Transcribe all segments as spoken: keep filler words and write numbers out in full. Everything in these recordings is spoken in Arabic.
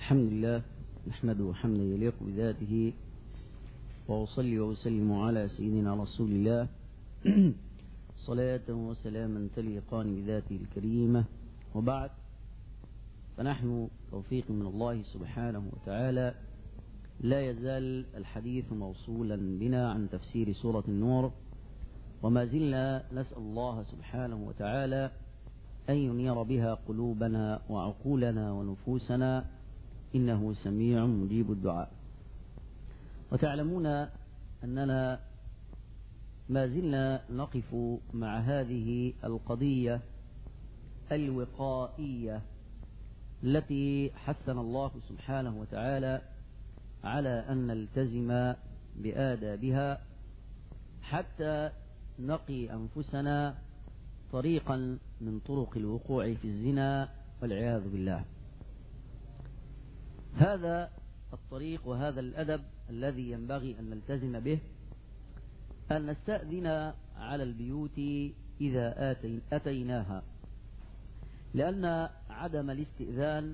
الحمد لله نحمده حمدا يليق بذاته، وأصلي وأسلم على سيدنا رسول الله صلاة وسلاما تليقان بذاته الكريمة. وبعد، فنحن توفيق من الله سبحانه وتعالى لا يزال الحديث موصولا بنا عن تفسير سورة النور، وما زلنا نسأل الله سبحانه وتعالى أن ينير بها قلوبنا وعقولنا ونفوسنا، إنه سميع مجيب الدعاء. وتعلمون أننا ما زلنا نقف مع هذه القضية الوقائية التي حثنا الله سبحانه وتعالى على أن نلتزم بآدابها حتى نقي أنفسنا طريقا من طرق الوقوع في الزنا والعياذ بالله. هذا الطريق وهذا الأدب الذي ينبغي أن نلتزم به أن نستأذن على البيوت إذا أتيناها، لأن عدم الاستئذان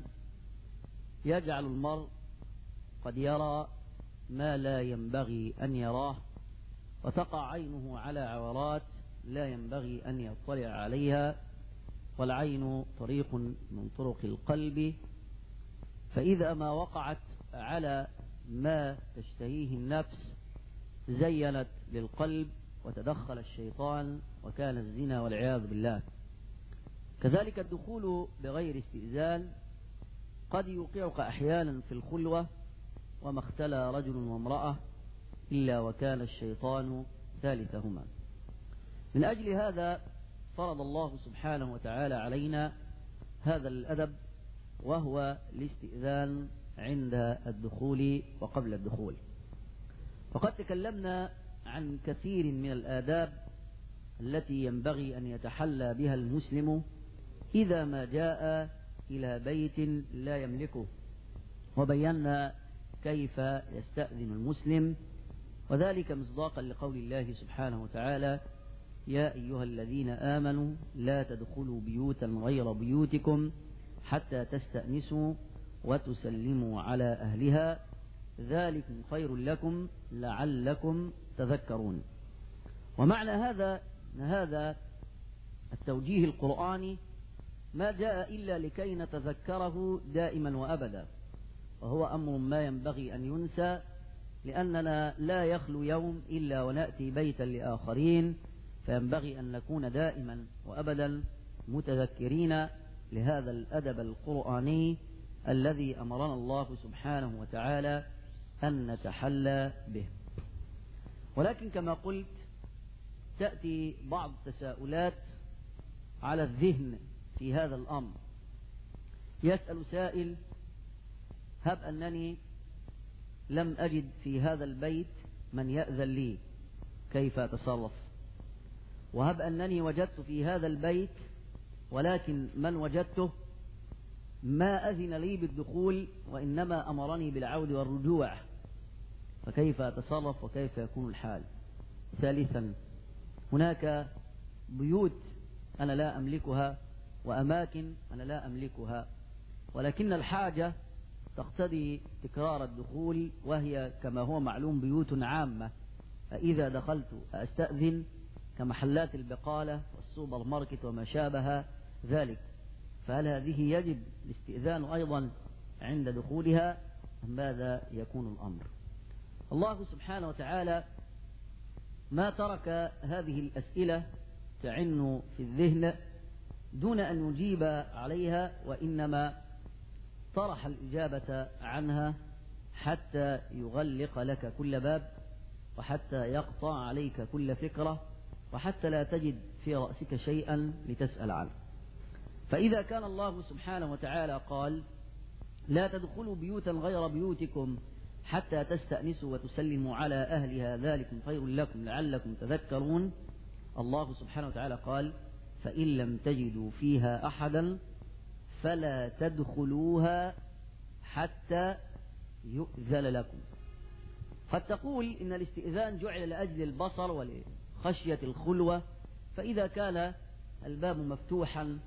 يجعل المرء قد يرى ما لا ينبغي أن يراه، وتقع عينه على عورات لا ينبغي أن يطلع عليها، والعين طريق من طرق القلب، فإذا ما وقعت على ما تشتهيه النفس زينت للقلب وتدخل الشيطان وكان الزنا والعياذ بالله. كذلك الدخول بغير استئذان قد يوقعك أحيانا في الخلوة، وما اختلى رجل وامرأة إلا وكان الشيطان ثالثهما. من أجل هذا فرض الله سبحانه وتعالى علينا هذا الأدب، وهو الاستئذان عند الدخول وقبل الدخول. وقد تكلمنا عن كثير من الآداب التي ينبغي أن يتحلى بها المسلم إذا ما جاء إلى بيت لا يملكه، وبينا كيف يستأذن المسلم، وذلك مصداقا لقول الله سبحانه وتعالى: يا أيها الذين آمنوا لا تدخلوا بيوتا غير بيوتكم حتى تستأنسوا وتسلموا على أهلها ذلكم خير لكم لعلكم تذكرون. ومعنى هذا أن هذا التوجيه القرآني ما جاء إلا لكي نتذكره دائما وأبدا، وهو أمر ما ينبغي أن ينسى، لأننا لا يخلو يوم إلا ونأتي بيتا لآخرين، فينبغي أن نكون دائما وأبدا متذكرين لهذا الأدب القرآني الذي أمرنا الله سبحانه وتعالى أن نتحلى به. ولكن كما قلت تأتي بعض التساؤلات على الذهن في هذا الأمر. يسأل سائل: هب أنني لم أجد في هذا البيت من يأذن لي، كيف أتصرف؟ وهب أنني وجدت في هذا البيت ولكن من وجدته ما أذن لي بالدخول وإنما أمرني بالعود والرجوع، فكيف أتصرف وكيف يكون الحال؟ ثالثا، هناك بيوت أنا لا أملكها وأماكن أنا لا أملكها، ولكن الحاجة تقتضي تكرار الدخول، وهي كما هو معلوم بيوت عامة، فإذا دخلت أستأذن كمحلات البقالة والسوبر ماركت وما شابه ذلك، فهل هذه يجب الاستئذان أيضا عند دخولها أم ماذا يكون الأمر؟ الله سبحانه وتعالى ما ترك هذه الأسئلة تعن في الذهن دون أن يجيب عليها، وإنما طرح الإجابة عنها حتى يغلق لك كل باب، وحتى يقطع عليك كل فكرة، وحتى لا تجد في رأسك شيئا لتسأل عنه. فإذا كان الله سبحانه وتعالى قال: لا تدخلوا بيوتا غير بيوتكم حتى تستأنسوا وتسلموا على أهلها ذلكم خير لكم لعلكم تذكرون، الله سبحانه وتعالى قال: فإن لم تجدوا فيها أحدا فلا تدخلوها حتى يؤذن لكم. قد تقول إن الاستئذان جعل لأجل البصر ولخشية الخلوة، فإذا كان الباب مفتوحا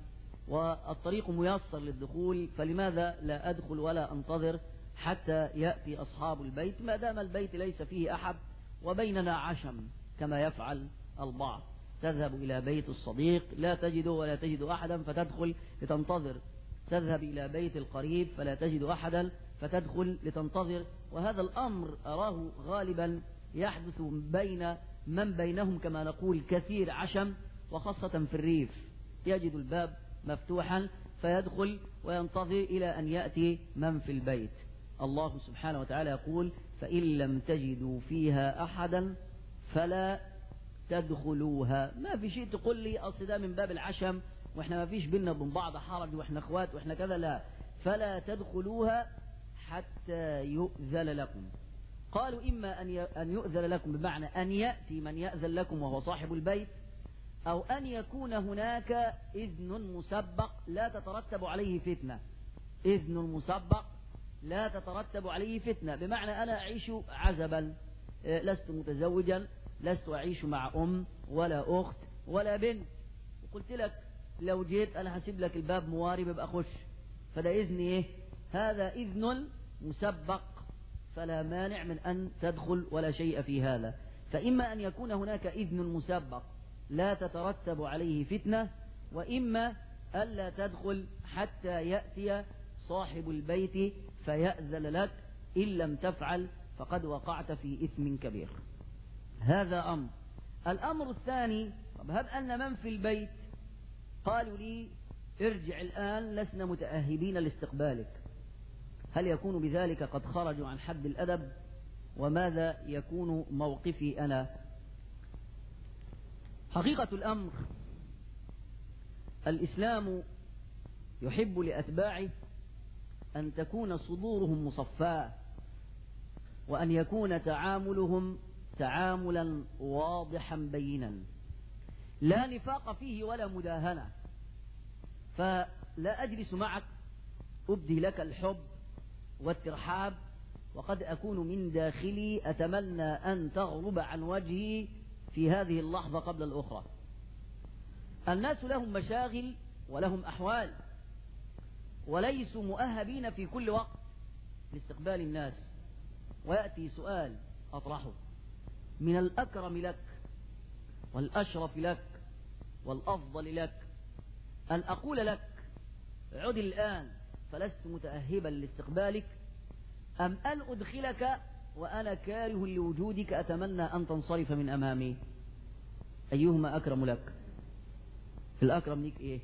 والطريق ميسر للدخول، فلماذا لا أدخل ولا أنتظر حتى يأتي أصحاب البيت ما دام البيت ليس فيه أحد وبيننا عشم كما يفعل البعض. تذهب إلى بيت الصديق لا تجده ولا تجد أحدا فتدخل لتنتظر، تذهب إلى بيت القريب فلا تجد أحدا فتدخل لتنتظر. وهذا الأمر أراه غالبا يحدث بين من بينهم كما نقول كثير عشم، وخاصة في الريف يجد الباب مفتوحا فيدخل وينتظر إلى أن يأتي من في البيت. الله سبحانه وتعالى يقول فإن لم تجدوا فيها أحدا فلا تدخلوها. ما في شيء تقول لي أصل ده من باب العشم وإحنا ما فيش بيننا وبين بعض حرج وإحنا أخوات وإحنا كذا، لا، فلا تدخلوها حتى يؤذن لكم. قالوا إما أن يؤذن لكم بمعنى أن يأتي من يأذن لكم وهو صاحب البيت، أو أن يكون هناك إذن مسبق لا تترتب عليه فتنة. إذن مسبق لا تترتب عليه فتنة بمعنى أنا أعيش عزبا، لست متزوجا، لست أعيش مع أم ولا أخت ولا بنت، وقلت لك لو جيت أنا هسيب لك الباب موارب يبقى خش، فده إذن إيه؟ هذا إذن مسبق فلا مانع من أن تدخل ولا شيء في هذا. فإما أن يكون هناك إذن مسبق لا تترتب عليه فتنة، وإما ألا تدخل حتى يأتي صاحب البيت فيأذن لك، إن لم تفعل فقد وقعت في إثم كبير. هذا أمر. الأمر الثاني، طب هب أن من في البيت قالوا لي ارجع الآن لسنا متأهبين لاستقبالك، هل يكون بذلك قد خرجوا عن حد الأدب؟ وماذا يكون موقفي أنا؟ حقيقة الأمر الإسلام يحب لأتباعه أن تكون صدورهم مصفاة، وأن يكون تعاملهم تعاملا واضحا بينا لا نفاق فيه ولا مداهنة. فلا أجلس معك أبدي لك الحب والترحاب وقد أكون من داخلي أتمنى أن تغرب عن وجهي في هذه اللحظة قبل الأخرى. الناس لهم مشاغل ولهم أحوال، وليسوا مؤهبين في كل وقت لاستقبال الناس. ويأتي سؤال أطرحه: من الأكرم لك والأشرف لك والأفضل لك أن أقول لك عد الآن فلست متأهبا لاستقبالك، أم أن أدخلك وأنا كاره لوجودك أتمنى أن تنصرف من أمامي؟ أيهما أكرم لك؟ الأكرم ليك إيه؟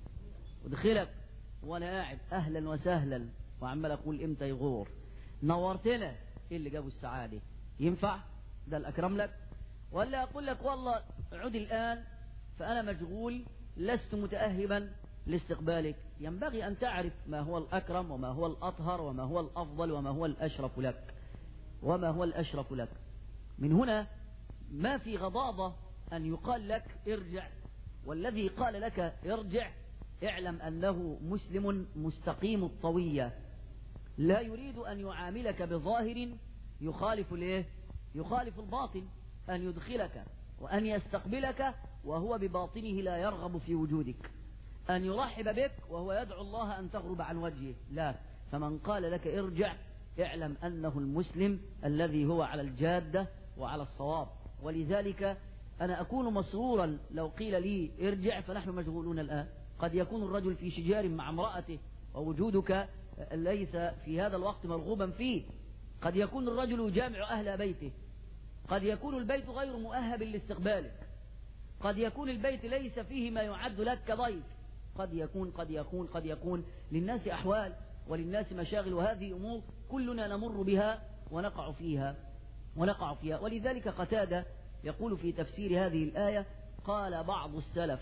أدخلك وأنا قاعد أهلا وسهلا وعمال أقول إمتى يغور نورتنا، إيه اللي جابوا السعادة؟ ينفع؟ ده الأكرم لك؟ ولا أقول لك والله عد الآن فأنا مشغول لست متأهبا لاستقبالك؟ ينبغي أن تعرف ما هو الأكرم وما هو الأطهر وما هو الأفضل وما هو الأشرف لك وما هو الأشرف لك. من هنا ما في غضاضة أن يقال لك ارجع، والذي قال لك ارجع اعلم أنه مسلم مستقيم الطوية لا يريد أن يعاملك بظاهر يخالف الايه؟ يخالف الباطن، أن يدخلك وأن يستقبلك وهو بباطنه لا يرغب في وجودك، أن يرحب بك وهو يدعو الله أن تغرب عن وجهه، لا. فمن قال لك ارجع اعلم أنه المسلم الذي هو على الجادة وعلى الصواب. ولذلك أنا أكون مسرورا لو قيل لي ارجع، فنحن مشغولون الآن. قد يكون الرجل في شجار مع امرأته ووجودك ليس في هذا الوقت مرغوبا فيه، قد يكون الرجل يجامع أهل بيته، قد يكون البيت غير مؤهب لاستقبالك، قد يكون البيت ليس فيه ما يعد لك كضيف، قد يكون قد يكون قد يكون للناس أحوال وللناس مشاغل، وهذه أمور كلنا نمر بها ونقع فيها ونقع فيها. ولذلك قتادة يقول في تفسير هذه الآية: قال بعض السلف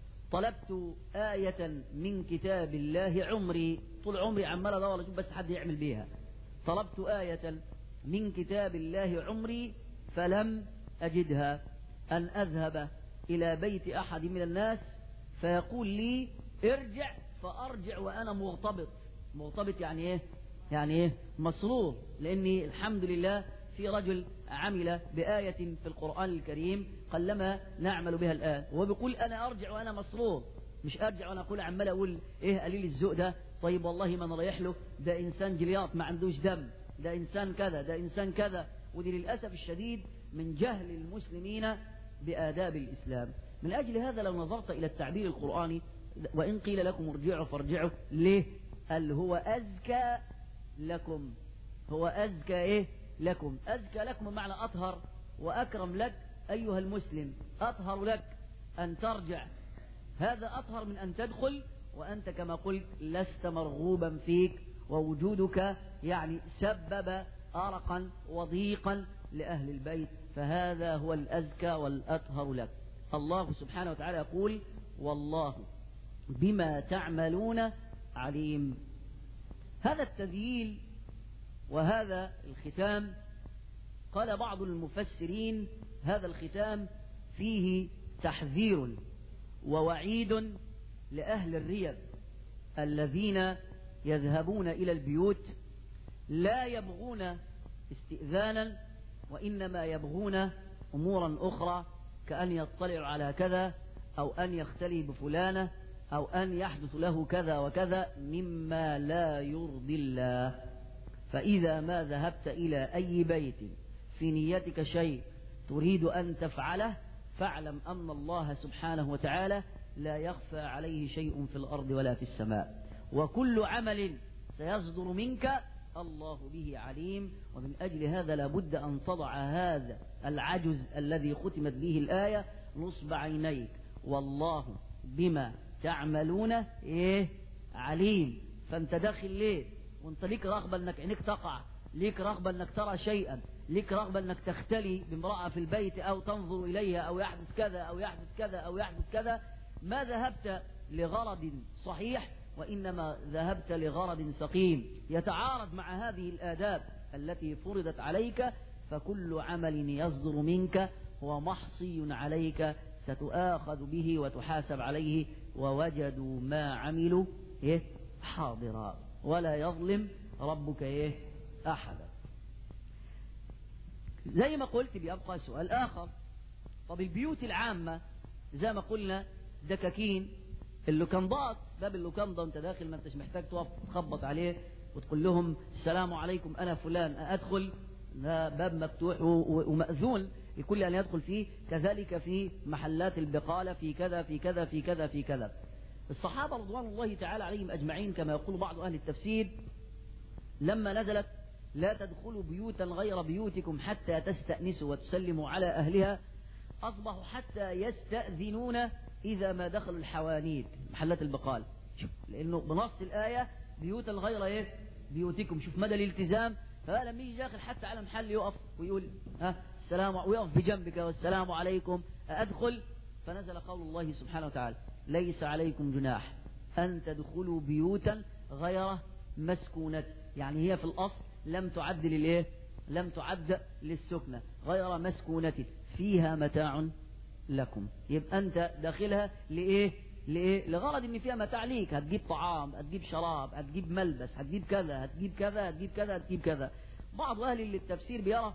طلبت آية من كتاب الله عمري، طول عمري عمال ادور اشوف بس حد يعمل بيها، طلبت آية من كتاب الله عمري فلم أجدها، أن أذهب إلى بيت أحد من الناس فيقول لي ارجع فأرجع وأنا مغتبط. مغتبط يعني إيه؟ يعني إيه؟ مسرور، لأني الحمد لله في رجل عمل بآية في القرآن الكريم قلما نعمل بها الآن، وبيقول أنا أرجع وأنا مسرور. مش أرجع وأنا أقول عمال أقول إيه قليل الذوق ده، طيب والله ما أنا رايح له ده إنسان جلياط ما عندوش دم، ده إنسان كذا، ده إنسان كذا. ودي للأسف الشديد من جهل المسلمين بآداب الإسلام. من أجل هذا لو نظرت إلى التعبير القرآني، وإن قيل لكم ارجعوا فارجعوا، ليه؟ قال هو أزكى لكم، هو أزكى إيه لكم، أزكى لكم معنى أطهر وأكرم لك أيها المسلم، أطهر لك أن ترجع، هذا أطهر من أن تدخل وأنت كما قلت لست مرغوبا فيك، ووجودك يعني سبب أرقا وضيقا لأهل البيت، فهذا هو الأزكى والأطهر لك. الله سبحانه وتعالى يقول والله بما تعملون عليم. هذا التذييل وهذا الختام قال بعض المفسرين هذا الختام فيه تحذير ووعيد لأهل الريب الذين يذهبون إلى البيوت لا يبغون استئذانا، وإنما يبغون أمورا أخرى، كأن يطلع على كذا، أو أن يختلي بفلانة، أو أن يحدث له كذا وكذا مما لا يرضي الله. فإذا ما ذهبت إلى أي بيت في نيتك شيء تريد أن تفعله، فاعلم أن الله سبحانه وتعالى لا يخفى عليه شيء في الأرض ولا في السماء، وكل عمل سيصدر منك الله به عليم. ومن أجل هذا لابد أن تضع هذا العجز الذي ختمت به الآية نصب عينيك، والله بما تعملون إيه عليم. فأنت داخل ليه وانت ليك رغبة أنك عينيك تقع، ليك رغبة أنك ترى شيئا، ليك رغبة أنك تختلي بامرأة في البيت أو تنظر إليها أو يحدث كذا أو يحدث كذا أو يحدث كذا، ما ذهبت لغرض صحيح، وإنما ذهبت لغرض سقيم يتعارض مع هذه الآداب التي فرضت عليك. فكل عمل يصدر منك هو محصي عليك، ستؤاخذ به وتحاسب عليه، ووجدوا ما عملوا إيه حاضرا ولا يظلم ربك إيه أحدا. زي ما قلت بيبقى سؤال آخر، طب البيوت العامة زي ما قلنا دكاكين، اللوكندات، باب اللوكندا انت داخل ما انتش محتاج تقف تخبط عليه وتقول لهم السلام عليكم أنا فلان أدخل، ده باب مفتوح ومأذون لكل أن يدخل فيه. كذلك في محلات البقالة، في كذا في كذا في كذا في كذا. الصحابة رضوان الله تعالى عليهم أجمعين كما يقول بعض أهل التفسير لما نزلت لا تدخلوا بيوتا غير بيوتكم حتى تستأنسوا وتسلموا على أهلها، أصبحوا حتى يستأذنون إذا ما دخلوا الحوانيت محلات البقال، لأنه بنص الآية بيوتا غير إيه بيوتكم. شوف مدى الالتزام. فلما يجي داخل حتى على محل يقف ويقول ها السلام، ويقف بجنبك والسلام عليكم أدخل. فنزل قول الله سبحانه وتعالى ليس عليكم جناح أن تدخلوا بيوتا غير مسكونة، يعني هي في الأصل لم تعد للإيه لم تعد للسكنة، غير مسكونة فيها متاع لكم. يبقى أنت داخلها لإيه لإيه لغرض إن فيها متاع ليك، هتجيب طعام، هتجيب شراب، هتجيب ملبس، هتجيب كذا هتجيب كذا هتجيب كذا هتجيب كذا. بعض أهل التفسير بيرى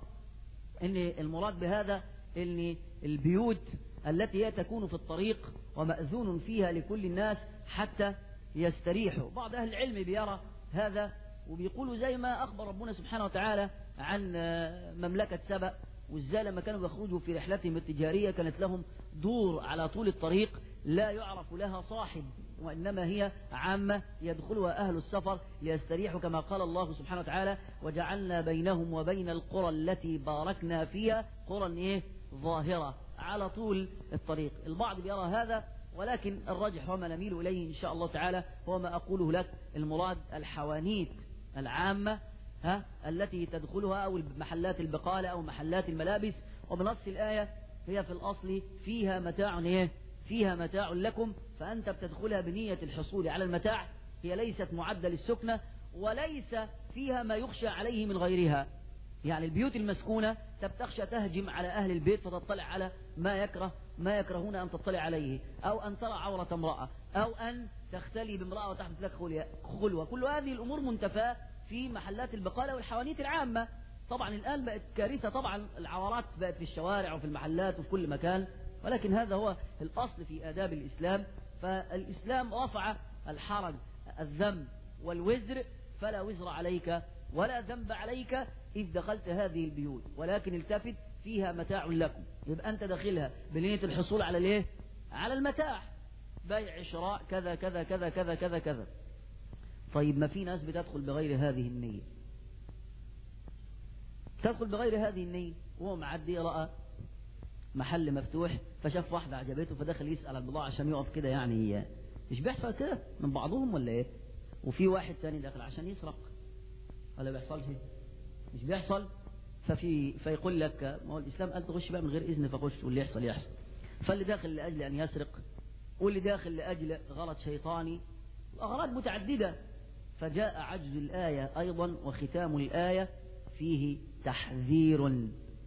إن المراد بهذا إن البيوت التي هي تكون في الطريق ومأذون فيها لكل الناس حتى يستريحوا. بعض أهل العلم بيرى هذا وبيقولوا زي ما أخبر ربنا سبحانه وتعالى عن مملكة سبأ، وإزاي لما كانوا يخرجوا في رحلتهم التجارية كانت لهم دور على طول الطريق لا يعرف لها صاحب، وإنما هي عامة يدخلها أهل السفر ليستريحوا، كما قال الله سبحانه وتعالى وجعلنا بينهم وبين القرى التي باركنا فيها قرى إيه ظاهرة على طول الطريق. البعض بيرى هذا، ولكن الراجح وما نميل إليه إن شاء الله تعالى هو ما أقوله لك، المراد الحوانيت العامة ها التي تدخلها أو محلات البقالة أو محلات الملابس. وبنص الآية هي في الأصل فيها متاع إيه فيها متاع لكم، فأنت بتدخلها بنية الحصول على المتاع، هي ليست معدة للسكنة وليس فيها ما يخشى عليه من غيرها. يعني البيوت المسكونة تخشى تهجم على أهل البيت فتطلع على ما يكره ما يكرهون أن تطلع عليه، أو أن ترى عورة امرأة، أو أن تختلي بامرأة وتحدث لك خلوة. كل هذه الأمور منتفاة في محلات البقالة والحوانيت العامة. طبعا الآن بقت كارثة، طبعا العورات بقت في الشوارع وفي المحلات وفي كل مكان، ولكن هذا هو الأصل في آداب الإسلام. فالإسلام رفع الحرج الذنب والوزر، فلا وزر عليك ولا ذنب عليك إذ دخلت هذه البيوت، ولكن التفت فيها متاع لكم. يبقى أنت داخلها بنية الحصول على الايه؟ على المتاع، بيع شراء كذا كذا كذا كذا كذا كذا. طيب ما في ناس بتدخل بغير هذه النية، تدخل بغير هذه النية، وهو معدي رأى محل مفتوح فشاف واحدة عجبته فدخل يسأل البضاعة عشان يقف كده. يعني مش بيحصل كده من بعضهم ولا ايه؟ وفي واحد تاني داخل عشان يسرق، ولا بيحصلش؟ مش بيحصل. ففي فيقول لك ما هو الإسلام قال تخش بقى من غير إذن، فخش واللي يحصل يحصل. فاللي داخل لأجل أن يسرق، واللي داخل لأجل غلط شيطاني، الأغراض متعددة. فجاء عجز الآية أيضا وختام الآية فيه تحذير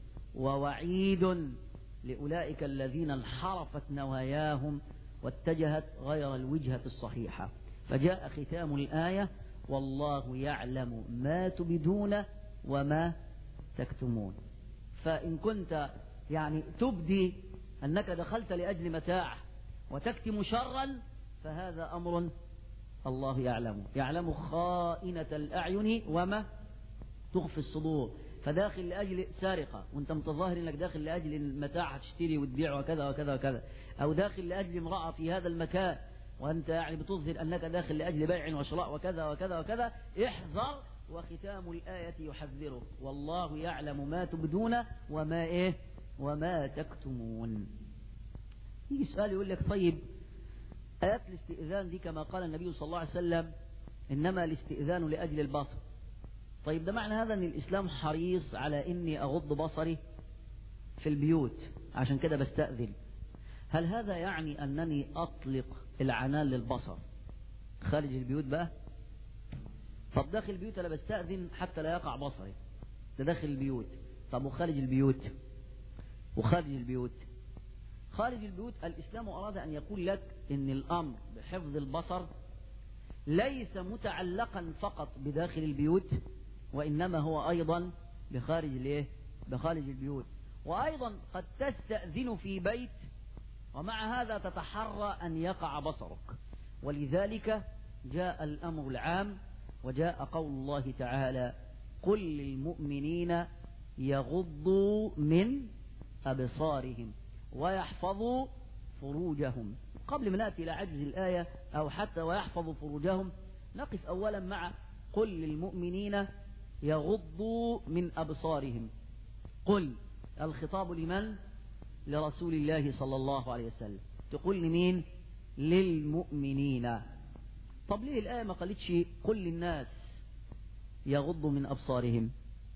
ووعيد لأولئك الذين انحرفت نواياهم واتجهت غير الوجهة الصحيحة. فجاء ختام الآية والله يعلم ما تبدون وما تكتمون. فإن كنت يعني تبدي أنك دخلت لأجل متاع وتكتم شرا فهذا أمر الله يعلم، يعلم خائنة الأعين وما تخفي الصدور. فداخل لأجل سارقة وانت متظاهر انك داخل لأجل المتاع هتشتري وتبيع وكذا وكذا وكذا، او داخل لأجل امرأة في هذا المكان وانت يعني بتظهر انك داخل لأجل بيع وشراء وكذا وكذا وكذا، احذر. وختام الآية يحذره والله يعلم ما تبدون وما ايه وما تكتمون. يجي سؤال يقول لك طيب آيات الاستئذان دي كما قال النبي صلى الله عليه وسلم إنما الاستئذان لأجل البصر. طيب ده معنى هذا أن الإسلام حريص على إني أغض بصري في البيوت عشان كده بستأذن. هل هذا يعني أنني أطلق العنان للبصر خارج البيوت بقى؟ طب داخل البيوت أنا بستأذن حتى لا يقع بصري، ده داخل البيوت. طب وخارج البيوت؟ وخارج البيوت خارج البيوت الإسلام أراد أن يقول لك إن الأمر بحفظ البصر ليس متعلقا فقط بداخل البيوت، وإنما هو أيضا بخارج الايه بخارج البيوت. وأيضا قد تستأذن في بيت ومع هذا تتحرى أن يقع بصرك. ولذلك جاء الأمر العام وجاء قول الله تعالى قل للمؤمنين يغضوا من أبصارهم ويحفظوا فروجهم. قبل ما نأتي إلى عجز الآية أو حتى ويحفظوا فروجهم نقف أولا مع قل للمؤمنين يغضوا من أبصارهم. قل الخطاب لمن؟ لرسول الله صلى الله عليه وسلم. تقول لمين؟ للمؤمنين. طب ليه الآية ما قالتش قل للناس يغضوا من أبصارهم،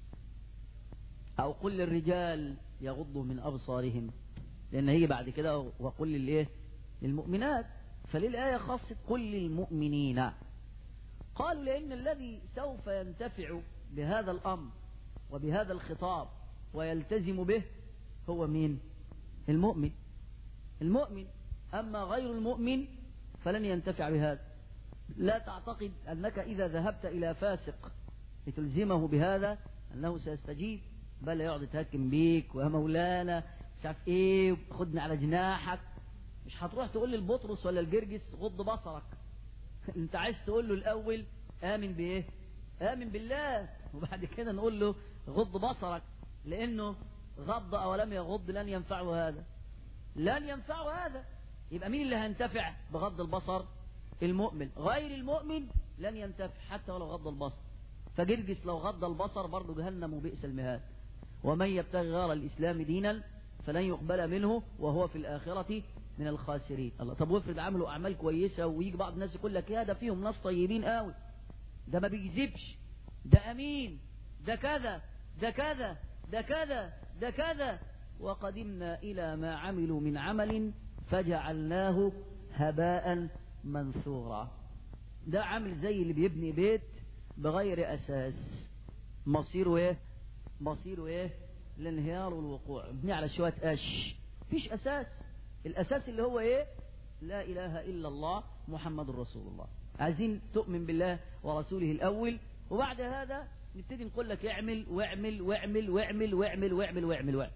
أو قل للرجال يغضوا من أبصارهم؟ لأن هي بعد كده وقل للإيه للمؤمنات. فليه الآية خاصة قل للمؤمنين؟ قالوا لأن الذي سوف ينتفع بهذا الأمر وبهذا الخطاب ويلتزم به هو مين؟ المؤمن. المؤمن. أما غير المؤمن فلن ينتفع بهذا. لا تعتقد أنك إذا ذهبت إلى فاسق لتلزمه بهذا أنه سيستجيب، بل يقعد يتهكم بيك ويا مولانا مش عارف ايه خدني على جناحك. مش هتروح تقول للبطرس ولا الجرجس غض بصرك. انت عايز تقول له الاول امن بايه؟ امن بالله، وبعد كده نقول له غض بصرك، لانه غض او لم يغض لن ينفعه هذا، لن ينفعه هذا. يبقى مين اللي هينتفع بغض البصر؟ المؤمن. غير المؤمن لن ينتفع حتى ولو غض البصر. فجرجس لو غض البصر برضه جهنم وبئس المهاد. ومن يبتغي غير الاسلام دينا فلن يقبل منه وهو في الآخرة من الخاسرين. الله. طب وافرض عملوا أعمال كويسة ويجي بعض الناس يقول لك يا ده فيهم ناس طيبين قوي، ده ما بيكذبش، ده أمين، ده كذا ده كذا ده كذا ده كذا، وقدمنا إلى ما عملوا من عمل فجعلناه هباء منثورا. ده عامل زي اللي بيبني بيت بغير أساس، مصيره إيه؟ مصيره إيه؟ الانهيار والوقوع. ابني على شوية قش، فيش أساس. الأساس اللي هو إيه؟ لا إله إلا الله محمد رسول الله. عايزين تؤمن بالله ورسوله الأول، وبعد هذا نبتدي نقول لك اعمل واعمل واعمل واعمل واعمل واعمل واعمل واعمل.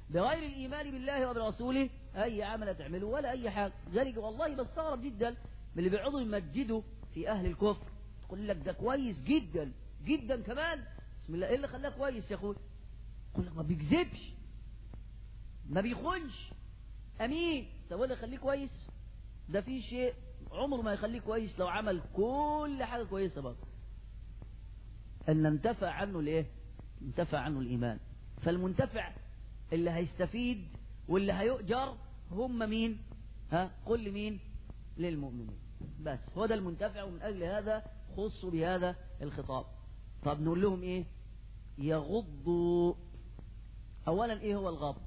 بغير الإيمان بالله وبرسوله أي عمل تعمله ولا أي حاجة. ذلك والله بستغرب جدا من اللي بيقعدوا يمجدوا في أهل الكفر، تقول لك ده كويس جدا جدا كمان، بسم الله، إيه اللي خلاه كويس يا أخوي؟ يقول لك ما بيكذبش، ما بيخونش، أمين. طب ولا يخليه كويس؟ ده في شيء عمره ما يخليه كويس لو عمل كل حاجة كويسة برضه، أن انتفع عنه الإيه؟ انتفع عنه الإيمان. فالمنتفع اللي هيستفيد واللي هيؤجر هم مين؟ ها؟ قل لمين؟ للمؤمنين بس، هو ده المنتفع. ومن أجل هذا خصوا بهذا الخطاب. طب نقول لهم إيه؟ يغضوا. أولا إيه هو الغض؟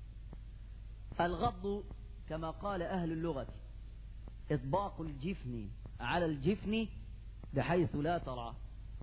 الغض كما قال أهل اللغة إطباق الجفن على الجفن بحيث لا ترى.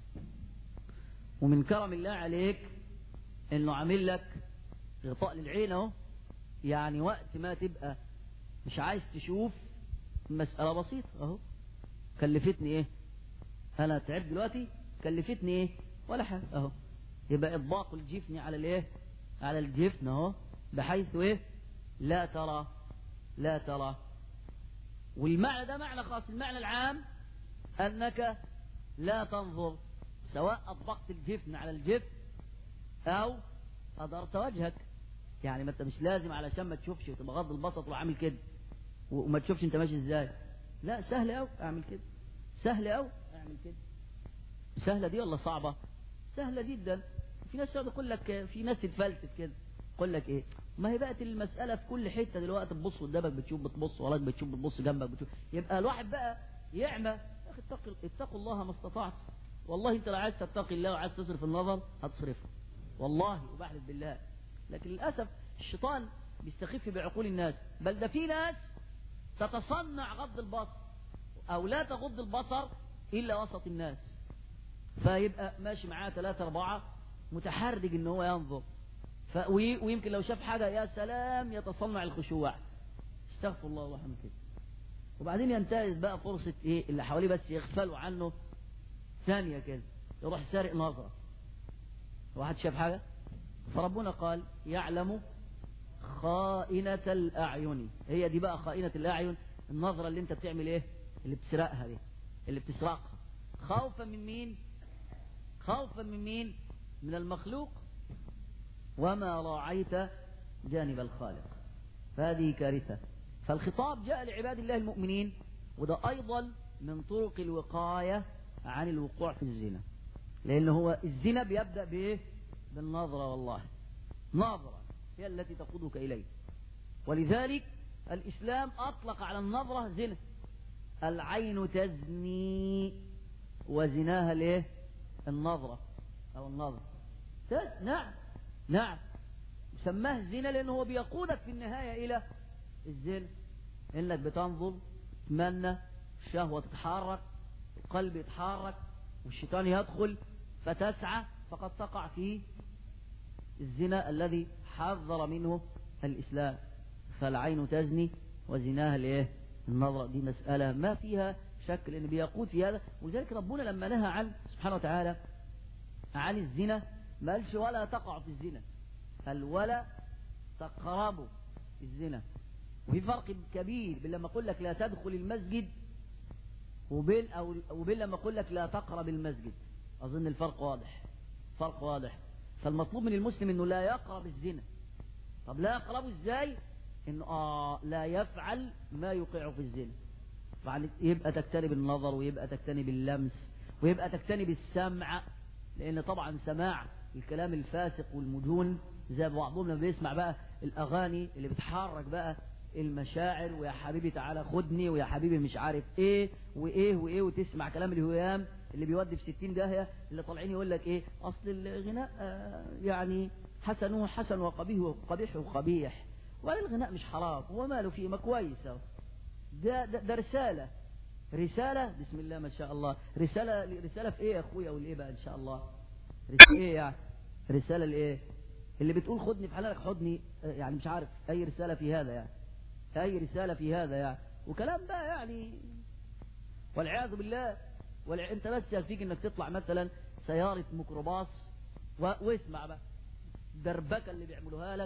ومن كرم الله عليك إنه عامل لك غطاء للعين اهو، يعني وقت ما تبقى مش عايز تشوف مسألة بسيطة اهو، كلفتني ايه؟ انا تعبت دلوقتي، كلفتني ايه؟ ولا حاجة اهو. يبقى اطباق الجفن على الايه؟ على الجفن اهو، بحيث ايه؟ لا ترى، لا ترى. والمعنى ده معنى خاص. المعنى العام انك لا تنظر، سواء اطبقت الجفن على الجفن او أدرت وجهك. يعني ما انت مش لازم علشان ما تشوفش وتبقى غض البصر وعامل كده وما تشوفش انت ماشي ازاي. لا، سهل قوي اعمل كده، سهل قوي اعمل كده. سهله دي ولا صعبه؟ سهله جدا. في ناس يقول لك، في ناس تتفلسف كده يقول لك ايه، ما هي بقت المساله في كل حته دلوقتي، تبص قدامك بتشوف، بتبص وراك بتشوف، بتبص جنبك بتشوف. يبقى الواحد بقى يعمى. يا اخي اتقوا اتقوا الله ما استطعت. والله انت لو عايز تتقي الله وعايز تصرف النظر هتصرفه والله، وبحلف بالله. لكن للأسف الشيطان بيستخف بعقول الناس، بل ده في ناس تتصنع غض البصر أو لا تغض البصر إلا وسط الناس، فيبقى ماشي معاه ثلاثة أربعة متحرج إن هو ينظر، ف... ويمكن لو شاف حاجة يا سلام يتصنع الخشوع، استغفر الله وحمد كده. وبعدين ينتهز بقى فرصة إيه اللي حواليه بس يغفلوا عنه ثانية كده، يروح سارق نظرة. واحد شاف حاجة، فربنا قال يعلم خائنة الأعين. هي دي بقى خائنة الأعين، النظرة اللي انت بتعمل ايه، اللي بتسرقها دي، اللي بتسرقها خوفا من مين؟ خوفا من مين؟ من المخلوق. وما راعيت جانب الخالق، فهذه كارثة. فالخطاب جاء لعباد الله المؤمنين، وده أيضا من طرق الوقاية عن الوقوع في الزنا، لأن هو الزنا بيبدأ بإيه؟ بالنظرة. والله نظرة هي التي تقودك إليه. ولذلك الإسلام أطلق على النظرة زنا. العين تزني وزناها ليه؟ النظرة أو النظر. نعم نعم سماه الزنا لأنه هو بيقودك في النهاية إلى الزنا، إنك بتنظر، تتمنى، الشهوة تتحرك، القلب يتحرك، والشيطان يدخل فتسعى، فقد تقع في الزنا الذي حذر منه الإسلام. فالعين تزني وزناها الايه؟ النظرة. دي مسألة ما فيها شك، لأن بيقود في هذا. ولذلك ربنا لما نهى عن سبحانه وتعالى عن الزنا ما قالش ولا تقع في الزنا، قال ولا تقربوا الزنا. وفي فرق كبير بين لما اقول لك لا تدخل المسجد وبين او وبين لما اقول لك لا تقرب المسجد. اظن الفرق واضح، فرق واضح. فالمطلوب من المسلم انه لا يقرب الزنا. طب لا يقربه ازاي؟ انه اه لا يفعل ما يوقعه في الزنا. يبقى تجتنب النظر، ويبقى تجتنب اللمس، ويبقى تجتنب السمع، لان طبعا سماع الكلام الفاسق والمجون زي بعضهم لما بيسمع بقى الاغاني اللي بتحرك بقى المشاعر، ويا حبيبي تعالى خدني، ويا حبيبي مش عارف ايه وايه وايه، وتسمع كلام الهيام اللي بيودي في ستين داهية، اللي طالعين يقول لك ايه، اصل الغناء آه يعني حسنه حسن وقبيحه قبيحه قبيح، ولا الغناء مش حرام، هو ماله فيه، ما كويس اهو. ده, ده ده رسالة، رسالة بسم الله ما شاء الله. رسالة رسالة في ايه يا اخويا؟ والايه بقى ان شاء الله؟ رسالة ايه يعني؟ رسالة لايه؟ اللي بتقول خدني في حلالك حضني، يعني مش عارف اي رسالة في هذا يعني، اي رسالة في هذا يعني، وكلام بقى يعني والعياذ بالله. والع... انت بس يكفيك انك تطلع مثلا سيارة ميكروباص و... واسمع بقى دربكة اللي بيعملوها لك،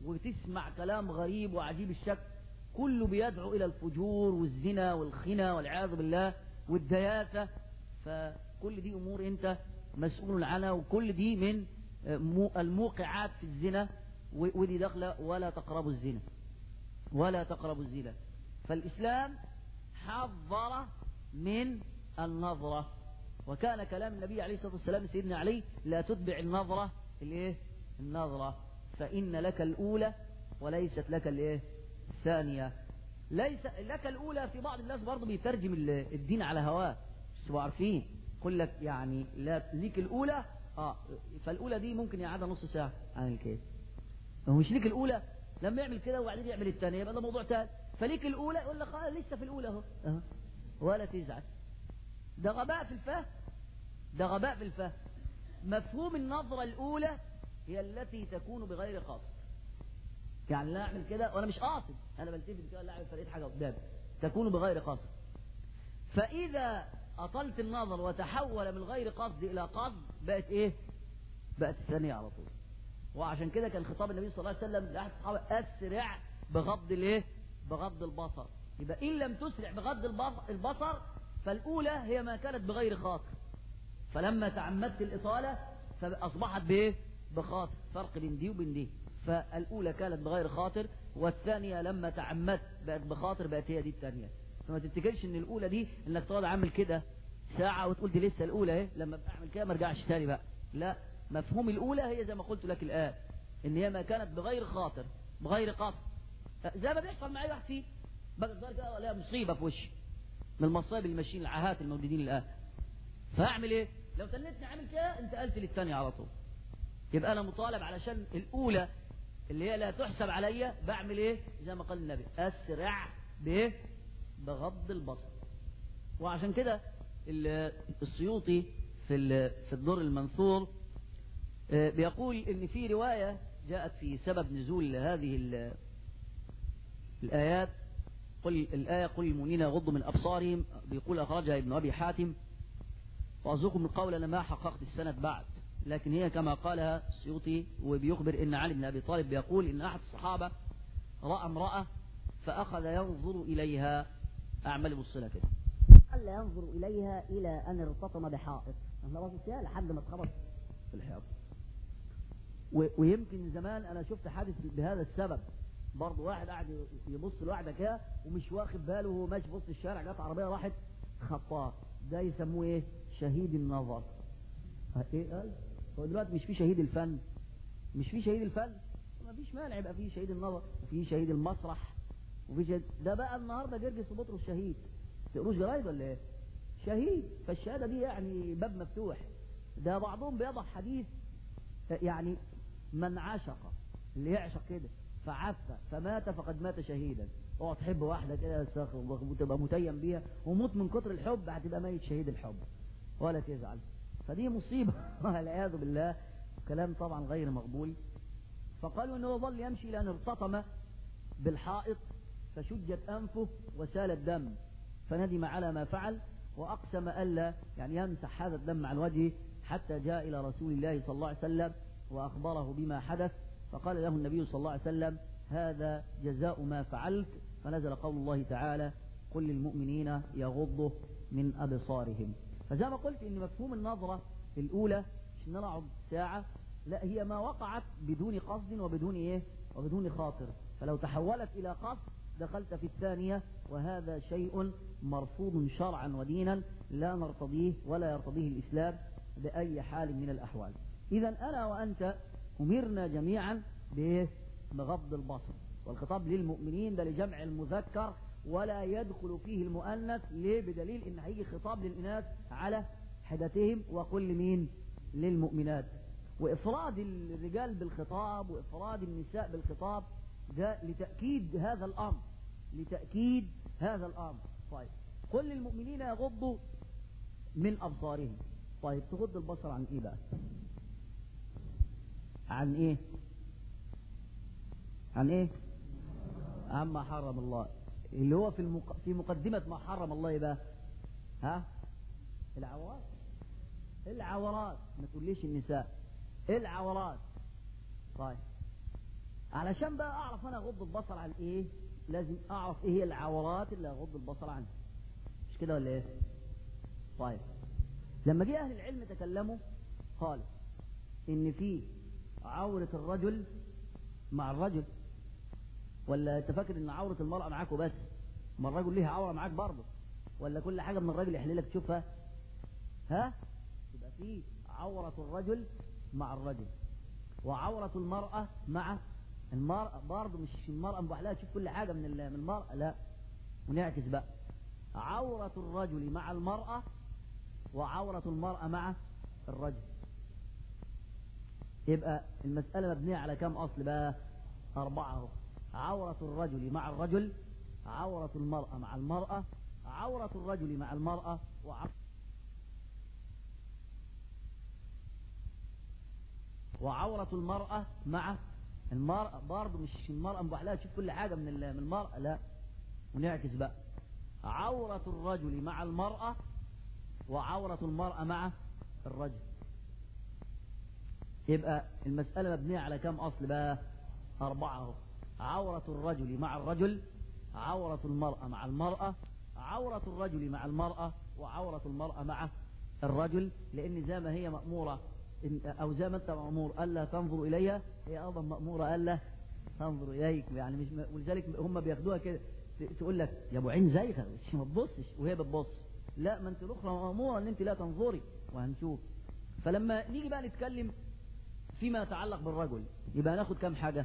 وتسمع كلام غريب وعجيب الشكل كله بيدعو إلى الفجور والزنا والخنا والعياذ بالله والدياثة. فكل دي أمور أنت مسؤول عنها، وكل دي من الموقعات في الزنا، ودي داخله ولا تقربوا الزنا ولا تقربوا الزنا. فالإسلام حذر من النظرة، وكان كلام النبي عليه الصلاة والسلام سيدنا علي: لا تتبع النظرة الايه النظرة فإن لك الأولى وليست لك الايه الثانية. ليس لك الأولى، في بعض الناس برضو بيترجم الدين على هواه، مش عارفين، يقول لك يعني لا ليك الأولى، اه فالأولى دي ممكن يقعدها نص ساعة عن الكيس، هو مش ليك الأولى، لما يعمل كده وبعدين يعمل الثانية يبقى ده موضوع تاني. فليك الأولى يقول لك اه لسه في الأولى اهو اه ولا تزعل. ده غباء في الفهم، ده غباء في الفهم. مفهوم النظرة الأولى هي التي تكون بغير قصد، يعني لا أعمل كده وأنا مش قاصد، أنا بلتفت كده لا أعمل فرقت حاجة قدامي، تكون بغير قصد. فإذا أطلت النظر وتحول من غير قصد إلى قصد بقت إيه؟ بقت الثانية على طول. وعشان كده كان خطاب النبي صلى الله عليه وسلم لأحد الصحابة: أسرع بغض الإيه؟ بغض البصر. يبقى إن لم تسرع بغض البصر فالأولى هي ما كانت بغير خاطر، فلما تعمدت الإطالة فأصبحت بإيه؟ بخاطر. فرق بين دي وبين دي. فالأولى كانت بغير خاطر، والثانية لما تعمدت بقت بخاطر، بقت هي دي الثانية. فما تفتكرش ان الأولى دي انك تقعد عامل كده ساعة وتقول دي لسه الأولى اهي، لما بعمل كده ما ارجعش تاني بقى. لا، مفهوم الأولى هي زي ما قلت لك الآن، ان هي ما كانت بغير خاطر بغير قصد، زي ما بيحصل معي واحد فيه بقى كده ولا مصيبة في وشي من المصايب اللي ماشيين العاهات الموجودين الآن، فاعمل ايه؟ لو تنتني عامل كده انتقلت للثانية على طول. يبقى انا مطالب علشان الأولى اللي هي لا تحسب عليا بعمل ايه؟ زي ما قال النبي: اسرع بايه؟ بغض البصر. وعشان كده السيوطي في في الدر المنثور بيقول ان في رواية جاءت في سبب نزول هذه الآيات، قل الآية: قل المؤمنين يغضوا من أبصارهم، بيقول أخرجها ابن أبي حاتم، وأرزقكم القول أنا ما حققت السند بعد، لكن هي كما قالها السيوطي. وبيخبر ان علي بن أبي طالب بيقول ان أحد الصحابة رأى امرأة فأخذ ينظر إليها، أعمل بالصلة كده، قال ينظر إليها إلى أن ارتطم بحائط، أنا رأسها لحد ما اتخبط في الحائط. ويمكن زمان أنا شفت حادث بهذا السبب برضه، واحد قاعد يبص لواحدة كده ومش واخد باله وهو ماشي في وسط الشارع، جت عربية راحت خطاه. ده يسموه ايه؟ شهيد النظر. ايه قال؟ هو دلوقتي مش في شهيد الفن؟ مش في شهيد الفن؟ ما فيش مانع يبقى في شهيد النظر وفي شهيد المسرح وفي شهيد ده. بقى النهارده جرجس وبطرس شهيد، تقروش جرايد ولا ايه؟ شهيد. فالشهاده دي يعني باب مفتوح. ده بعضهم بيضع حديث يعني: من عشق، اللي يعشق كده فعف فمات فقد مات شهيدا. اوعى تحب واحده كده وتبقى متيم بيها وموت من كتر الحب، هتبقى ميت شهيد الحب ولا تزعل. فدي مصيبه والعياذ بالله، كلام طبعا غير مقبول. فقالوا انه ظل يمشي لان ارتطم بالحائط فشجت انفه وسال الدم، فندم على ما فعل واقسم الا يعني يمسح هذا الدم عن وجهه، حتى جاء الى رسول الله صلى الله عليه وسلم واخبره بما حدث، فقال له النبي صلى الله عليه وسلم: هذا جزاء ما فعلت. فنزل قول الله تعالى: قل للمؤمنين يغضوا من ابصارهم. فزي ما قلت ان مفهوم النظرة الاولى مش ان نقعد ساعة، لا، هي ما وقعت بدون قصد وبدون ايه وبدون خاطر، فلو تحولت الى قصد دخلت في الثانية، وهذا شيء مرفوض شرعا ودينا لا نرتضيه ولا يرتضيه الإسلام بأي حال من الأحوال. إذا أنا وأنت أمرنا جميعا بغض البصر، والخطاب للمؤمنين ده لجمع المذكر ولا يدخل فيه المؤنث. ليه؟ بدليل ان هيجي خطاب للإناث على حدتهم، وكل مين؟ للمؤمنات. وإفراد الرجال بالخطاب وإفراد النساء بالخطاب ده لتأكيد هذا الأمر، لتأكيد هذا الأمر. طيب، قل للمؤمنين يغضوا من أبصارهم. طيب، تغض البصر عن إيه بقى؟ عن إيه؟ عن إيه؟ عما حرم الله، اللي هو في المق... في مقدمة ما حرم الله بقى. ها؟ العورات. العورات، ما تقوليش النساء، العورات. طيب، علشان بقى اعرف انا اغض البصر عن ايه لازم اعرف ايه هي العورات اللي اغض البصر عنها، مش كده ولا ايه؟ طيب لما جه اهل العلم تكلموا قالوا ان في عورة الرجل مع الرجل، ولا انت فاكر ان عورة المرأة معاك وبس؟ ما الرجل ليها عورة معاك برضه، ولا كل حاجة من الرجل يحللك تشوفها؟ ها؟ يبقى في عورة الرجل مع الرجل، وعورة المرأة مع المرأة برضه، مش المرأة مباح تشوف كل حاجة من من المرأة، لا. ونعكس بقى، عورة الرجل مع المرأة وعورة المرأة مع الرجل. يبقى المسألة مبنية على كم أصل بقى؟ أربعة اهو. عورة الرجل مع الرجل، عورة المرأة مع المرأة، عورة الرجل مع المرأة، وعورة وعورة المرأة مع المرأة برضه، مش المرأة مباح لها تشوف كل حاجة من من المرأة، لا. ونعكس بقى، عورة الرجل مع المرأة وعورة المرأة مع الرجل. يبقى المسألة مبنية على كم أصل بقى؟ أربعة اهو. عورة الرجل مع الرجل، عورة المرأة مع المرأة، عورة الرجل مع المرأة، وعورة المرأة مع الرجل. لأن زي ما هي مأمورة أو زي ما أنت مأمور ألا تنظر إليها، هي أيضا مأمورة ألا تنظر إليك. يعني مش م... ولذلك هم بياخدوها كده، تقول لك يا أبو عين زيغة ما تبصش، وهي بتبص. لا، ما أنت الأخرى مأمورة أن أنت لا تنظري، وهنشوف. فلما نيجي بقى نتكلم فيما يتعلق بالرجل، يبقى ناخد كم حاجة؟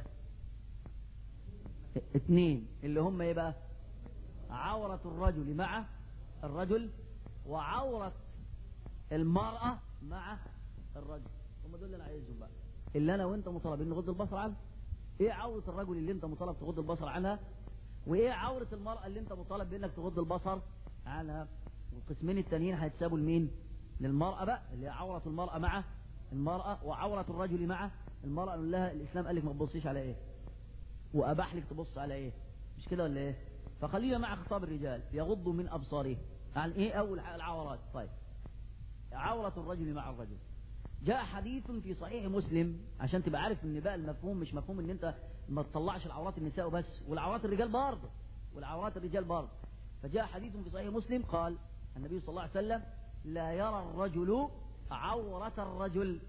اتنين، اللي هم ايه بقى؟ عورة الرجل مع الرجل، وعورة المرأة مع الرجل. هم دول اللي انا عايزهم بقى، اللي انا وانت مطالبين نغض البصر عنها. ايه عورة الرجل اللي انت مطالب تغض البصر عنها؟ وايه عورة المرأة اللي انت مطالب بانك تغض البصر عنها؟ والقسمين التانيين هيتسابوا لمين؟ للمرأة بقى، اللي هي عورة المرأة مع المرأة، وعورة الرجل مع المرأة. نقول لها الاسلام قال لك ما تبصيش على ايه، واباح لك تبص على ايه، مش كده ولا ايه؟ فخلينا مع خطاب الرجال، يغضوا من ابصارهم. عن ايه اول العورات؟ طيب، عورة الرجل مع الرجل. جاء حديث في صحيح مسلم، عشان تبقى عارف ان بقى المفهوم مش مفهوم ان انت ما تطلعش العورات النساء وبس، والعورات الرجال برضه، والعورات الرجال برضه. فجاء حديث في صحيح مسلم قال النبي صلى الله عليه وسلم: لا يرى الرجل عورة الرجل،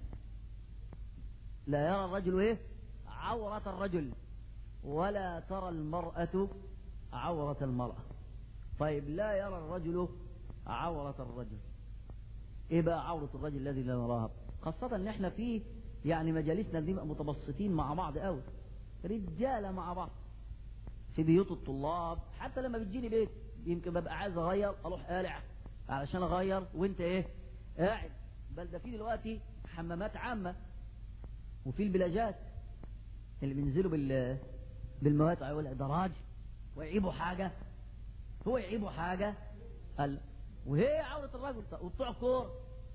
لا يرى الرجل ايه؟ عورة الرجل، ولا ترى المرأة عورة المرأة. طيب، لا يرى الرجل عورة الرجل، ايه بقى عورة الرجل الذي لا نراها؟ خاصة ان احنا في يعني مجالسنا دي متبسطين مع بعض قوي، رجالة مع بعض في بيوت الطلاب. حتى لما بتجيني بيت يمكن ببقى عايز اغير، اروح قالع علشان اغير، وانت ايه؟ قاعد. بل ده في دلوقتي حمامات عامة، وفي البلاجات اللي بينزلوا بال بالمواتع يقول دراج، ويعيبوا حاجة، هو يعيبوا حاجة قال، وهي عورة الرجل. وبتوع كور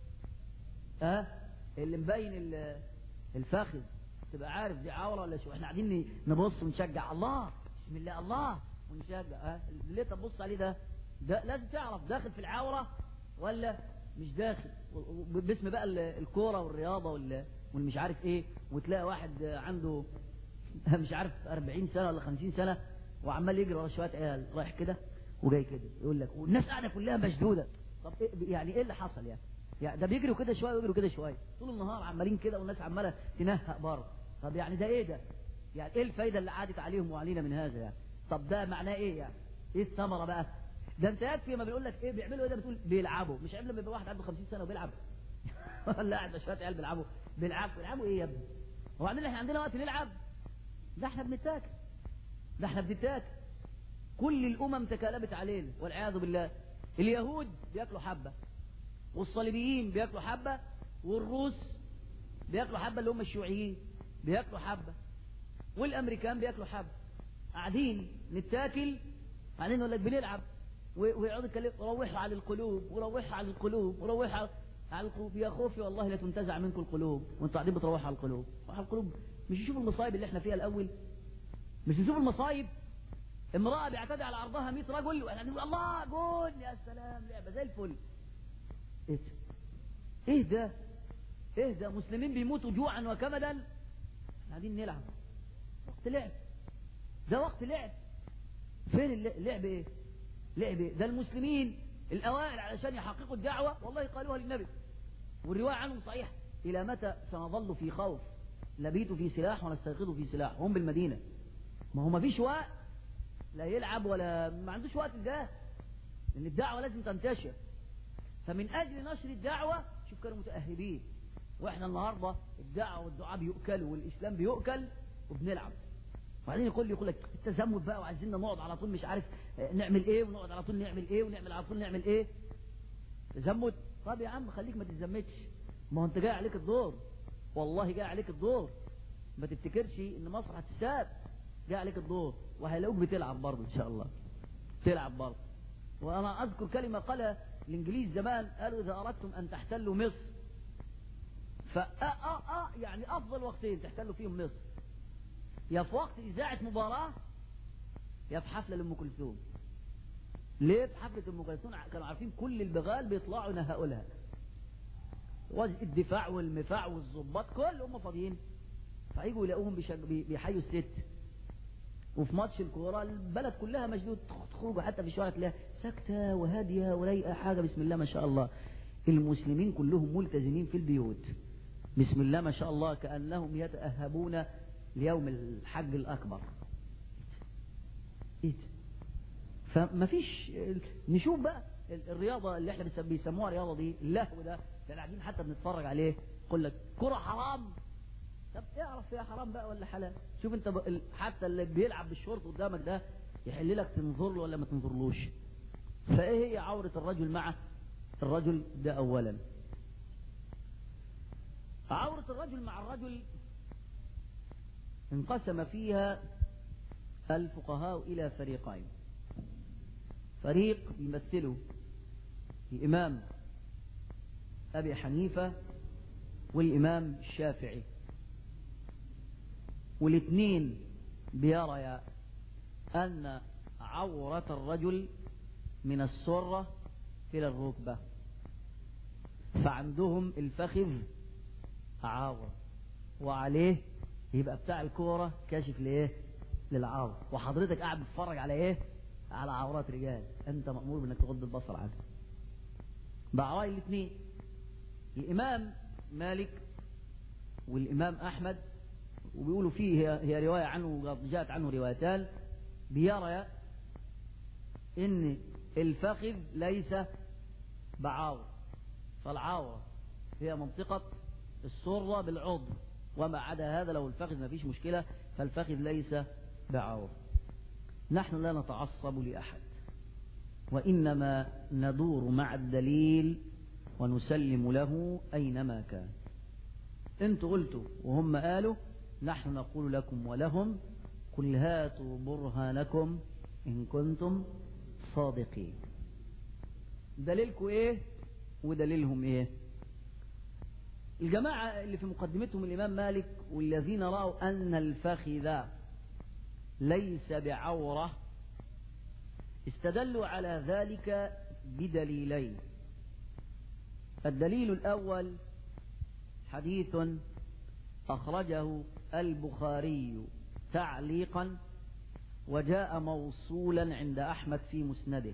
اه اللي مبين الفخذ، تبقى عارف دي عورة ولا شو. احنا قاعدين نبص ونشجع الله، بسم الله الله، ونشجع. اه اللي انت تبص عليه ده ده لازم تعرف داخل في العورة ولا مش داخل، باسم بقى الكورة والرياضة والمش عارف ايه. وتلاقي واحد عنده مش عارف أربعين سنة ولا خمسين سنة، وعمال يجري ورا شوية عيال، رايح كده وجاي كده، يقول لك والناس قاعدة كلها مشدودة. طب إيه يعني؟ ايه اللي حصل يعني؟ يعني ده بيجروا كده شوية ويجروا كده شوية طول النهار، عمالين كده والناس عمالة تنهق بره. طب يعني ده ايه ده؟ يعني ايه الفايدة اللي عادت عليهم وعلينا من هذا يعني؟ طب ده معناه ايه يعني؟ ايه الثمرة بقى؟ ده انت يكفي ما بيقول لك ايه بيعملوا ايه، ده بتقول بيلعبوا. مش عيب لما يبقى واحد عنده خمسين سنة وبيلعب؟ ولا قاعد شوية عيال بيلعبوا بيلعبوا بيلعبوا ايه يا ابني؟ هو عندنا احنا عندنا وقت نلعب؟ ده احنا بنتاكل، ده احنا بنتاكل. كل الامم تكالبت علينا والعياذ بالله. اليهود بياكلوا حبة، والصليبيين بياكلوا حبة، والروس بياكلوا حبة اللي هم الشيوعيين بياكلوا حبة، والامريكان بياكلوا حبة. قاعدين نتاكل، قاعدين نقول لك بنلعب، ويقعدوا يتكلموا روحوا على القلوب، وروحوا على القلوب، وروحوا على القلوب. يا خوفي والله لا تنتزع منكم القلوب وانتوا قاعدين بتروحوا على القلوب. على القلوب مش نشوف المصايب اللي احنا فيها الاول؟ مش نشوف المصايب؟ امرأة بيعتدي على عرضها مئة رجل، واحنا نقول الله جول، يا سلام لعبة زي الفل. ايه ده؟ ايه ده؟ ايه ده؟ مسلمين بيموتوا جوعا وكمدا، قاعدين نلعب. وقت لعب، ده وقت لعب. فين اللعب؟ ايه لعب ايه؟ ده المسلمين الاوائل علشان يحققوا الدعوة والله قالوها للنبي، والرواية عنهم صحيحة: الى متى سنظل في خوف، نبيت في سلاح ونستيقظ في سلاح. هم بالمدينة، ما هو ما فيش وقت لا يلعب ولا ما عندوش وقت لده، لان الدعوة لازم تنتشر. فمن اجل نشر الدعوة شوف كانوا متأهبين. واحنا النهاردة الدعوة والدعاء بيؤكلوا والاسلام بيؤكل وبنلعب. وبعدين يقول لي يقول لك التزمت بقى وعايزين نقعد على طول مش عارف نعمل ايه، ونقعد على طول نعمل ايه، ونعمل على طول نعمل ايه. تزمت؟ طب يا عم خليك ما تتزمتش، ما هو انت جاي عليك الدور، والله جاي عليك الدور. ما تفتكرش ان مصر هتساب، جاي عليك الدور وهيلاقوك بتلعب برضه ان شاء الله، تلعب برضه. وانا اذكر كلمة قالها الانجليز زمان، قالوا اذا اردتم ان تحتلوا مصر فا اه اه يعني افضل وقتين تحتلوا فيهم مصر: يا في وقت اذاعة مباراة، يا في حفلة لأم كلثوم. ليه في حفلة أم كلثوم؟ كانوا عارفين كل البغال بيطلعوا ينهقوا لها، الدفاع والمفاع والظباط كلهم فاضيين، فيجوا يلاقوهم بيحيوا الست. وفي ماتش الكورة البلد كلها مشدود، تخرجوا حتى في الشوارع تلاقيها ساكتة وهادية ورايقة حاجة بسم الله ما شاء الله. المسلمين كلهم ملتزمين في البيوت بسم الله ما شاء الله، كأنهم يتأهبون ليوم الحج الأكبر. إيه؟ فما فيش. نشوف بقى الرياضة اللي احنا بيسموها رياضة دي، اللهو ده اللي قاعدين حتى بنتفرج عليه، يقول لك كرة حرام. طب اعرف فيها حرام بقى ولا حلال؟ شوف انت حتى اللي بيلعب بالشورت قدامك ده يحل لك تنظر له ولا ما تنظرلوش. فايه هي عورة الرجل مع الرجل؟ ده اولا. عورة الرجل مع الرجل انقسم فيها الفقهاء إلى فريقين: فريق يمثله الإمام أبي حنيفة والإمام الشافعي، والاثنين بيرى أن عورة الرجل من السرة إلى الركبة، فعندهم الفخذ عورة، وعليه يبقى بتاع الكورة كاشف ليه؟ للعورة. وحضرتك قاعد بتتفرج على ايه؟ على عورات رجال، انت مأمور بانك تغض البصر عنها. بعراء الاثنين، الامام مالك والامام احمد، وبيقولوا فيه هي رواية عنه، جاءت عنه روايتان، بيرى ان الفخذ ليس بعورة، فالعورة هي منطقة السرة بالعضو، وما عدا هذا لو الفخذ ما فيش مشكلة، فالفخذ ليس بعورة. نحن لا نتعصب لأحد، وإنما ندور مع الدليل ونسلم له أينما كان. انتوا قلتوا وهم قالوا، نحن نقول لكم ولهم: قل هاتوا برهانكم إن كنتم صادقين. دليلكم ايه ودليلهم ايه؟ الجماعة اللي في مقدمتهم الإمام مالك والذين رأوا أن الفخذ ليس بعورة استدلوا على ذلك بدليلين. الدليل الأول حديث أخرجه البخاري تعليقا وجاء موصولا عند أحمد في مسنده،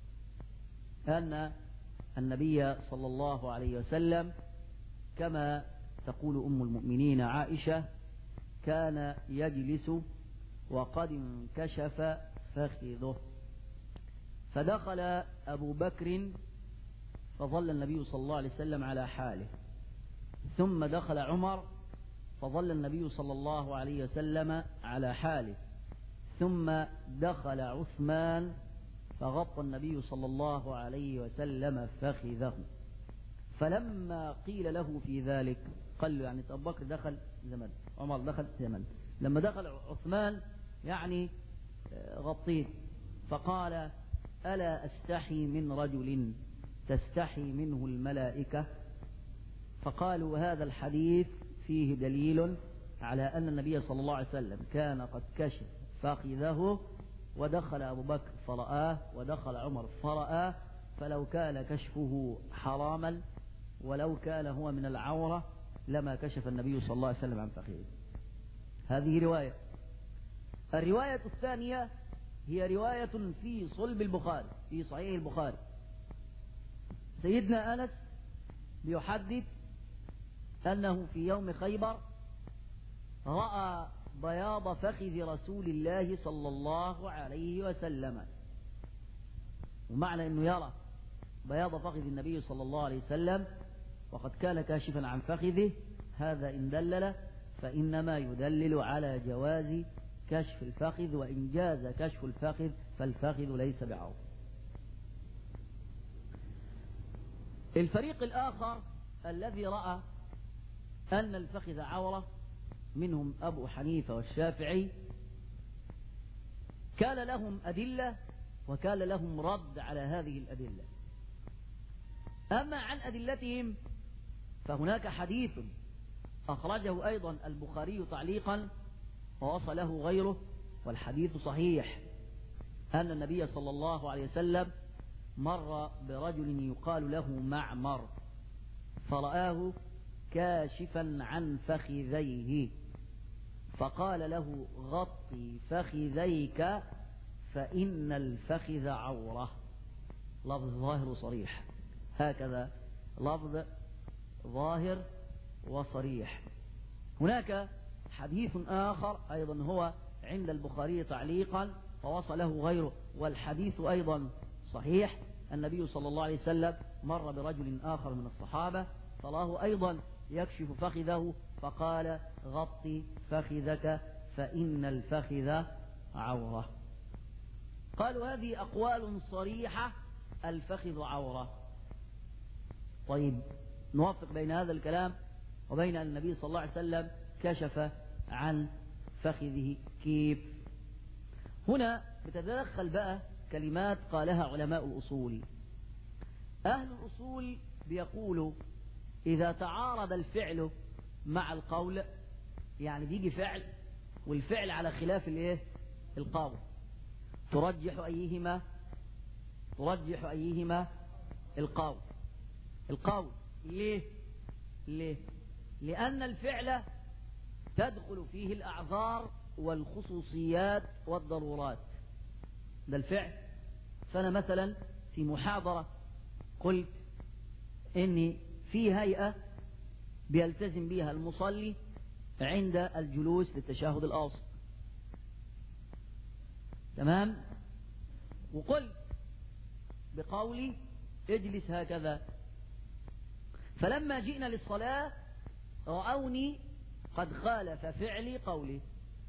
أن النبي صلى الله عليه وسلم كما تقول أم المؤمنين عائشة كان يجلس وقد انكشف فخذه، فدخل أبو بكر فظل النبي صلى الله عليه وسلم على حاله، ثم دخل عمر فظل النبي صلى الله عليه وسلم على حاله، ثم دخل عثمان فغطى النبي صلى الله عليه وسلم فخذه. فلما قيل له في ذلك قال له يعني أبو بكر دخل زمن، عمر دخل زمن، لما دخل عثمان يعني غطيه، فقال: ألا أستحي من رجل تستحي منه الملائكة؟ فقالوا: هذا الحديث فيه دليل على أن النبي صلى الله عليه وسلم كان قد كشف فخذه، ودخل أبو بكر فرآه، ودخل عمر فرآه، فلو كان كشفه حراما ولو كان هو من العورة لما كشف النبي صلى الله عليه وسلم عن فخذه. هذه رواية. الرواية الثانية هي رواية في صلب البخاري في صحيح البخاري. سيدنا أنس بيحدث أنه في يوم خيبر رأى بياض فخذ رسول الله صلى الله عليه وسلم. ومعنى أنه يرى بياض فخذ النبي صلى الله عليه وسلم وقد كان كاشفا عن فخذه، هذا إن دلل فإنما يدلل على جواز كشف الفخذ، وإن جاز كشف الفخذ فالفخذ ليس بعورة. الفريق الآخر الذي رأى أن الفخذ عورة منهم أبو حنيفة والشافعي كان لهم أدلة وكان لهم رد على هذه الأدلة. أما عن أدلتهم فهناك حديث أخرجه أيضا البخاري تعليقا ووصله غيره والحديث صحيح، أن النبي صلى الله عليه وسلم مر برجل يقال له معمر فرآه كاشفا عن فخذيه فقال له غطي فخذيك فإن الفخذ عورة. لفظ ظاهر وصريح، هكذا لفظ ظاهر وصريح. هناك حديث آخر أيضا هو عند البخاري تعليقا ووصله غيره والحديث أيضا صحيح. النبي صلى الله عليه وسلم مر برجل آخر من الصحابة فراه أيضا يكشف فخذه فقال غطي فخذك فإن الفخذ عورة. قالوا هذه أقوال صريحة الفخذ عورة. طيب نوفق بين هذا الكلام وبين أن النبي صلى الله عليه وسلم كشف عن فخذه كيف؟ هنا بتتدخل بقى كلمات قالها علماء الأصول. أهل الأصول بيقولوا إذا تعارض الفعل مع القول، يعني بيجي فعل والفعل على خلاف الايه القول، ترجح أيهما ترجح أيهما القول القول ليه ليه لأن الفعل تدخل فيه الأعذار والخصوصيات والضرورات. ده الفعل. فأنا مثلا في محاضرة قلت إني في هيئة بيلتزم بها المصلي عند الجلوس للتشهد الأوسط، تمام؟ وقلت بقولي اجلس هكذا. فلما جئنا للصلاة رأوني قد خالف فعلي قولي،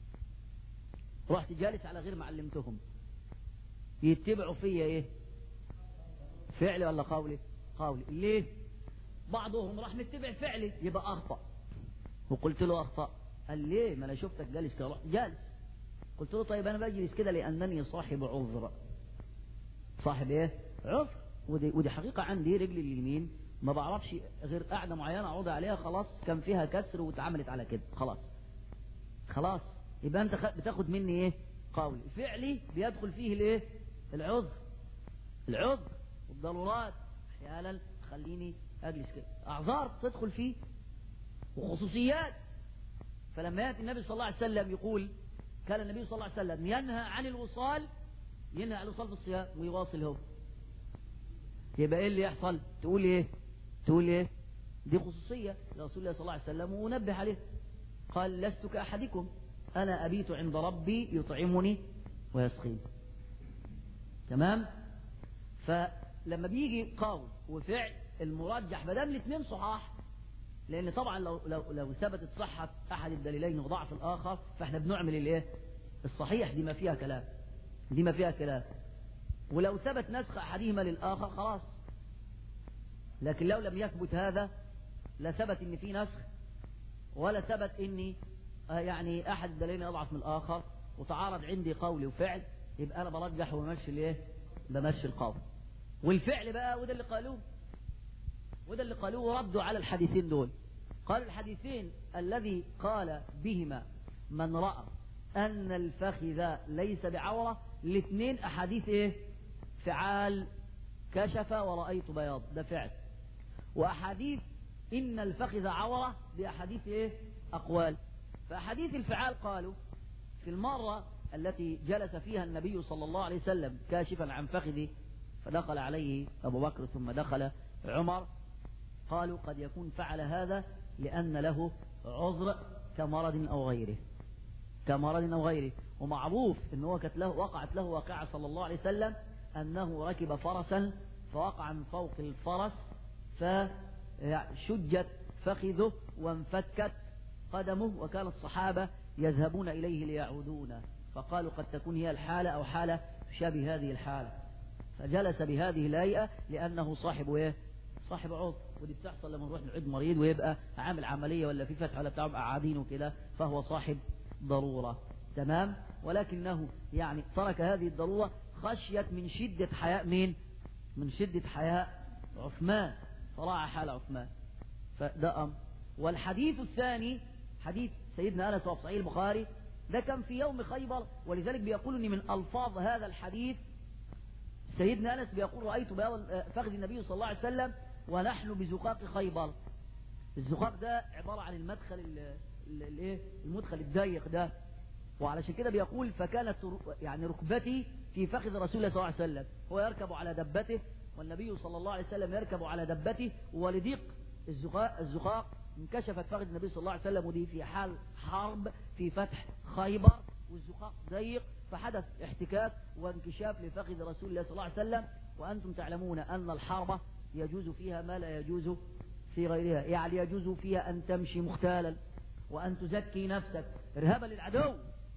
رحت جالس على غير ما علمتهم. يتبعوا فيا ايه؟ فعلي ولا قولي؟ قولي. ليه؟ بعضهم راح متبع فعلي يبقى أخطأ، وقلت له أخطأ. قال ليه؟ ما أنا شفتك جالس كده. رحت جالس. قلت له طيب أنا بجلس كده لأنني صاحب عذر. صاحب ايه؟ عذر. ودي, ودي حقيقة عندي. رجلي اليمين ما بعرفش غير قاعدة معينة أقعد عليها، خلاص كان فيها كسر واتعملت على كده، خلاص خلاص يبقى أنت بتاخد مني إيه؟ قولي. فعلي بيدخل فيه الإيه؟ العذر العذر والضرورات أحيانا خليني أجلس كده، أعذار تدخل فيه وخصوصيات. فلما يأتي النبي صلى الله عليه وسلم يقول كان النبي صلى الله عليه وسلم ينهى عن الوصال، ينهى عن الوصال في الصيام ويواصل هو، يبقى إيه اللي يحصل؟ تقول إيه؟ تقول إيه؟ دي خصوصية لرسول الله صلى الله عليه وسلم ونبه عليه. قال لست كأحدكم أنا أبيت عند ربي يطعمني ويسقيني. تمام؟ فلما بيجي قول وفعل المرجح بدل الاثنين صحاح، لأن طبعا لو لو لو ثبتت صحة أحد الدليلين وضعف الآخر فإحنا بنعمل الإيه؟ الصحيح. دي ما فيها كلام، دي ما فيها كلام. ولو ثبت نسخ أحدهما للآخر خلاص. لكن لو لم يثبت هذا لا ثبت إن في نسخ ولا ثبت إني يعني أحد الدليلين أضعف من الآخر وتعارض عندي قولي وفعل، يبقى أنا برجح ومشي الإيه؟ بمشي القول. والفعل بقى وده اللي قالوه وده اللي قالوه وردوا على الحديثين دول. قالوا الحديثين الذي قال بهما من رأى أن الفخذ ليس بعورة، الاثنين أحاديث إيه؟ فعال كشف ورأيت بياض، ده فعل. وأحاديث إن الفخذ عورة دي أحاديث إيه؟ أقوال. فأحاديث الفعال قالوا في المرة التي جلس فيها النبي صلى الله عليه وسلم كاشفا عن فخذه فدخل عليه أبو بكر ثم دخل عمر، قالوا قد يكون فعل هذا لأن له عذر كمرض أو غيره كمرض أو غيره ومعروف أنه كانت له وقعت له واقعة صلى الله عليه وسلم أنه ركب فرسا فوقع من فوق الفرس فشجت فخذه وانفكت قدمه، وكان الصحابة يذهبون إليه ليعودون، فقالوا قد تكون هي الحالة أو حالة تشابه هذه الحالة، فجلس بهذه الهيئة لأنه صاحب إيه؟ صاحب عضو. ودي بتحصل لما نروح نعيد مريض ويبقى عامل عملية ولا في فتح ولا بتاع قاعدين وكده، فهو صاحب ضرورة. تمام. ولكنه يعني ترك هذه الضرورة خشية من شدة حياء مين؟ من شدة حياء عثمان، فراعى حال عثمان، فده أمر. والحديث الثاني حديث سيدنا أنس وفي صحيح البخاري، ده كان في يوم خيبر، ولذلك بيقول إن من ألفاظ هذا الحديث سيدنا أنس بيقول رأيت بياض فخذ النبي صلى الله عليه وسلم ونحن بزقاق خيبر. الزقاق ده عبارة عن المدخل الايه المدخل الضيق ده، وعلشان كده بيقول فكانت يعني ركبتي في فخذ رسول الله صلى الله عليه وسلم، هو يركب على دبته والنبي صلى الله عليه وسلم يركب على دبته، ولضيق الزقاق الزقاق انكشفت فخذ النبي صلى الله عليه وسلم، ودي في حال حرب في فتح خيبر والزقاق ضيق، فحدث احتكاك وانكشاف لفخذ رسول الله صلى الله عليه وسلم. وأنتم تعلمون أن الحرب يجوز فيها ما لا يجوز في غيرها، يعني يجوز فيها أن تمشي مختالا وأن تزكي نفسك إرهابا للعدو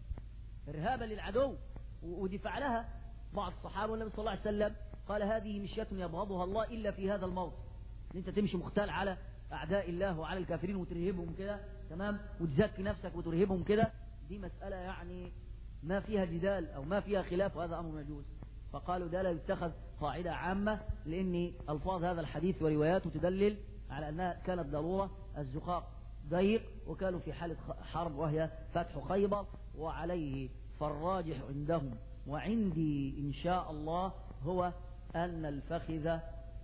إرهابا للعدو ودي فعلها بعض الصحابة، والنبي صلى الله عليه وسلم قال هذه مشية يبغضها الله إلا في هذا الموطن، ان انت تمشي مختال على أعداء الله وعلى الكافرين وترهبهم كده، تمام، وتزكي نفسك وترهبهم كده، دي مسألة يعني ما فيها جدال أو ما فيها خلاف، وهذا أمر يجوز. فقالوا ده لا يتخذ قاعدة عامة، لأن ألفاظ هذا الحديث ورواياته تدلل على أنها كانت ضرورة، الزقاق ضيق وكانوا في حالة حرب وهي فتح خيبر، وعليه فالراجح عندهم وعندي إن شاء الله هو أن الفخذ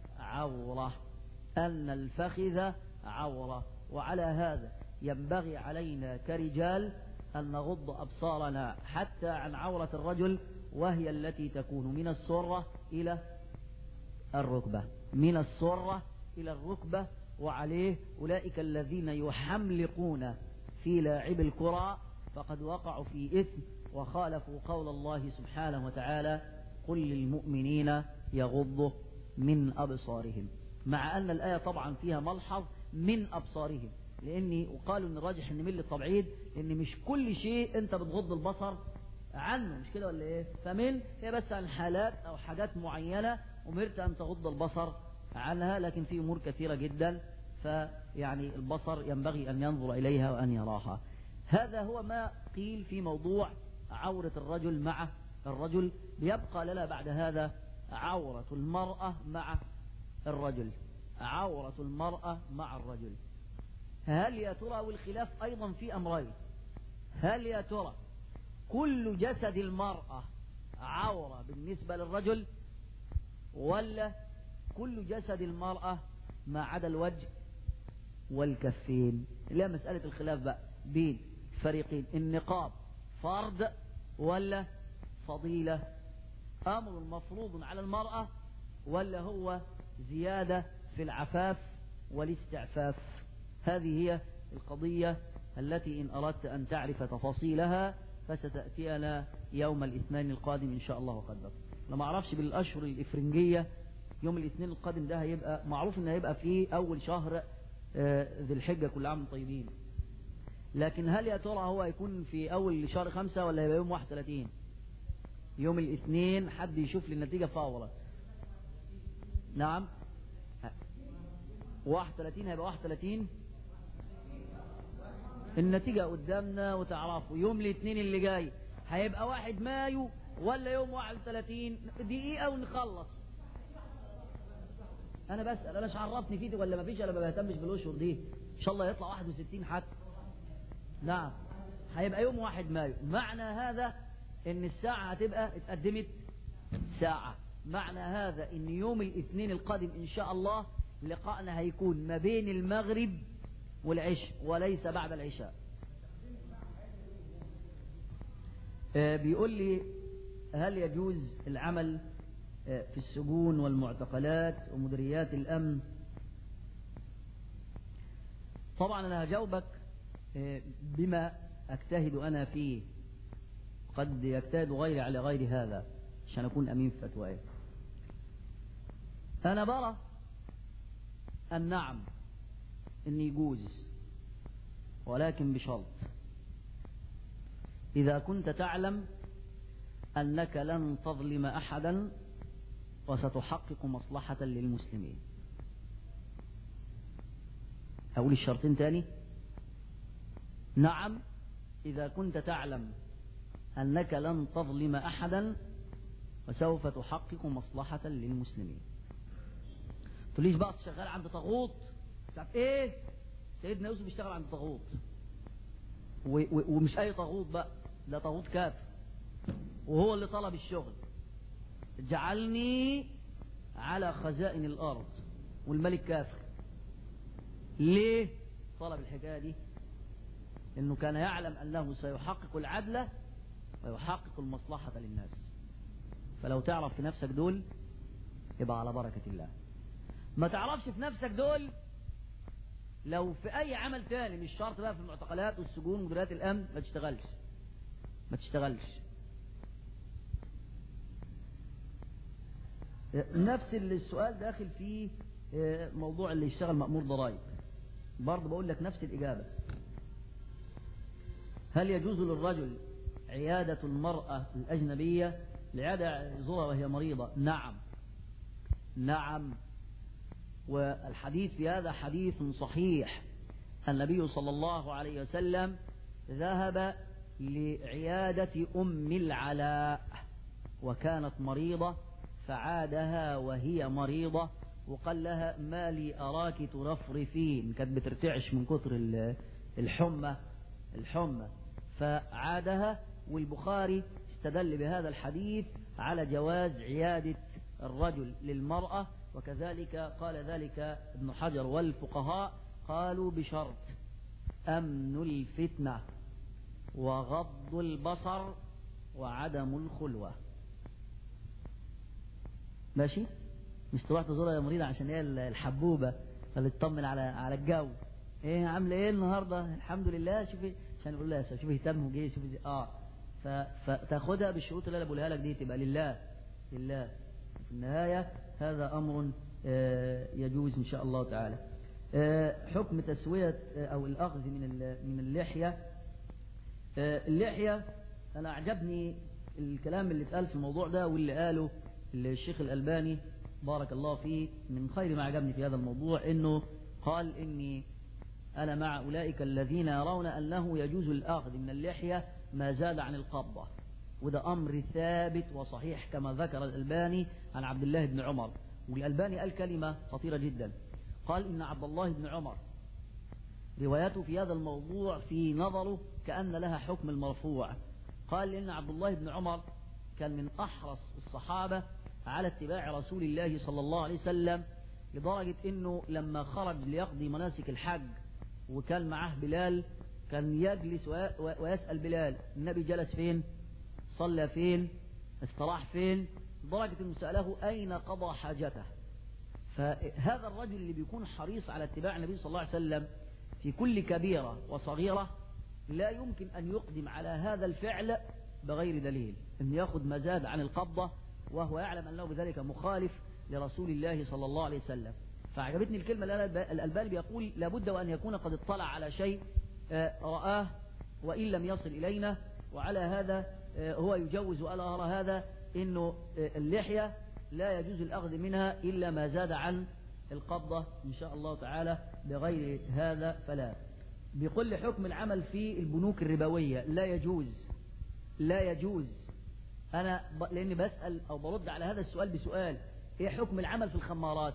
عورة أن الفخذ عورة وعلى هذا ينبغي علينا كرجال أن نغض أبصارنا حتى عن عورة الرجل، وهي التي تكون من السرة إلى الركبة من السرة إلى الركبة. وعليه أولئك الذين يحملقون في لاعب الكرة فقد وقعوا في إثم وخالفوا قول الله سبحانه وتعالى قل للمؤمنين يغضوا من أبصارهم، مع أن الآية طبعا فيها ملحظ من أبصارهم، لأني وقالوا أن الراجح أن من التبعيد أن مش كل شيء أنت بتغض البصر عنه، مش كده ولا إيه؟ فمن هي بس عن حالات أو حاجات معينة أمرت أن تغض البصر عنها، لكن في أمور كثيرة جدا فيعني البصر ينبغي أن ينظر إليها وأن يراها. هذا هو ما قيل في موضوع عورة الرجل مع الرجل. بيبقى لنا بعد هذا عورة المرأة مع الرجل عورة المرأة مع الرجل. هل يا ترى، والخلاف أيضا في أمرين، هل يا ترى كل جسد المرأة عورة بالنسبة للرجل، ولا كل جسد المرأة ما عدا الوجه والكفين؟ لا، مسألة الخلاف بقى بين فريقين، النقاب فرض ولا فضيلة، أمر مفروض على المرأة ولا هو زيادة في العفاف والاستعفاف؟ هذه هي القضية التي إن أردت أن تعرف تفاصيلها فستأتينا يوم الاثنين القادم إن شاء الله وقدر. لما أعرفش بالأشهر الإفرنجية يوم الاثنين القادم ده هيبقى معروف إنه هيبقى في أول شهر ذي الحجة، كل عام طيبين، لكن هل يا ترى هو يكون في أول شهر خمسة ولا هيبقى يوم واحد وثلاثين؟ يوم الاثنين حد يشوف لي النتيجة فورا. نعم، واحد وثلاثين هيبقى واحد وثلاثين، النتيجة قدامنا وتعرفوا يوم الاثنين اللي جاي هيبقى واحد مايو ولا يوم واحد وثلاثين. دقيقة ونخلص. أنا بسأل، أنا مش عرفني فيه ولا ما فيش، أنا ما بهتمش بالأشهر دي، إن شاء الله يطلع واحد وستين حتى. نعم، هيبقى يوم واحد مايو. معنى هذا إن الساعة هتبقى اتقدمت ساعة، معنى هذا إن يوم الاثنين القادم إن شاء الله لقاءنا هيكون ما بين المغرب والعشاء وليس بعد العشاء. بيقول لي هل يجوز العمل في السجون والمعتقلات ومديريات الأمن؟ طبعا أنا هجاوبك بما أجتهد أنا فيه، قد يجتهد غيري على غير هذا عشان أكون أمين في فتواي. أنا برى أن نعم إن يجوز، ولكن بشرط: إذا كنت تعلم أنك لن تظلم أحدا وستحقق مصلحة للمسلمين. أقول الشرطين تاني: نعم إذا كنت تعلم أنك لن تظلم أحدا وسوف تحقق مصلحة للمسلمين. تقوليش بقى شغال عند طاغوت، تعرف ايه؟ سيدنا يوسف بيشتغل عند طاغوت، ومش اي طاغوت بقى، ده طاغوت كافر، وهو اللي طلب الشغل: اجعلني على خزائن الارض، والملك كافر. ليه طلب الحكايه دي؟ انه كان يعلم انه سيحقق العدل ويحقق المصلحه للناس. فلو تعرف في نفسك دول يبقى على بركه الله. ما تعرفش في نفسك دول، لو في اي عمل تاني مش شرط بقى في المعتقلات والسجون ومديريات الامن ما تشتغلش ما تشتغلش نفس السؤال داخل فيه موضوع اللي يشتغل مأمور ضرائب، برضه بقول لك نفس الإجابة. هل يجوز للرجل عيادة المرأة الأجنبية العيادة يزورها وهي مريضة؟ نعم نعم، والحديث في هذا حديث صحيح. النبي صلى الله عليه وسلم ذهب لعيادة أم العلاء وكانت مريضة، فعادها وهي مريضة وقال لها: ما لي أراك ترفرفين، كانت بترتعش من كتر الحمى الحمى فعادها. والبخاري استدل بهذا الحديث على جواز عيادة الرجل للمرأة، وكذلك قال ذلك ابن حجر والفقهاء، قالوا بشرط أمن الفتنة وغض البصر وعدم الخلوة. ماشي؟ مش تروح تزورها يا مريضة عشان هي الحبوبة فلتطمن على على الجو، ايه عامله ايه النهارده؟ الحمد لله. شوفي عشان يقول لها شوفي اهتم وجاي شوفي اه فتاخدها بالشروط اللي انا بقولها لك دي، تبقى لله لله. في النهاية هذا أمر يجوز إن شاء الله تعالى. حكم تسوية أو الأخذ من من اللحية. اللحية أنا أعجبني الكلام اللي اتقال في الموضوع ده واللي قاله الشيخ الألباني بارك الله فيه. من خير ما عجبني في هذا الموضوع إنه قال: إني أنا مع أولئك الذين يرون أنه يجوز الأخذ من اللحية ما زاد عن القبضة، وده أمر ثابت وصحيح كما ذكر الألباني عن عبد الله بن عمر. والألباني قال كلمة خطيرة جدا، قال: إن عبد الله بن عمر روايته في هذا الموضوع في نظره كأن لها حكم المرفوع. قال: إن عبد الله بن عمر كان من أحرص الصحابة على اتباع رسول الله صلى الله عليه وسلم، لدرجة إنه لما خرج ليقضي مناسك الحج وكان معه بلال، كان يجلس ويسأل بلال: النبي جلس فين؟ صلى فين؟ استراح فين؟ لدرجة إنه سأله: أين قضى حاجته؟ فهذا الرجل اللي بيكون حريص على اتباع النبي صلى الله عليه وسلم في كل كبيرة وصغيرة لا يمكن أن يقدم على هذا الفعل بغير دليل، أن يأخذ مزاد عن القبضة وهو يعلم أنه بذلك مخالف لرسول الله صلى الله عليه وسلم. فعجبتني الكلمة اللي الألباني بيقول: لابد وأن يكون قد اطلع على شيء رآه وإن لم يصل إلينا، وعلى هذا هو يجوز وألا أرى هذا إنه اللحية لا يجوز الأخذ منها إلا ما زاد عن القبضة إن شاء الله تعالى، بغير هذا فلا. بيقول لي: حكم العمل في البنوك الربوية. لا يجوز لا يجوز. أنا ب... لأني بسأل أو برد على هذا السؤال بسؤال: إيه حكم العمل في الخمارات؟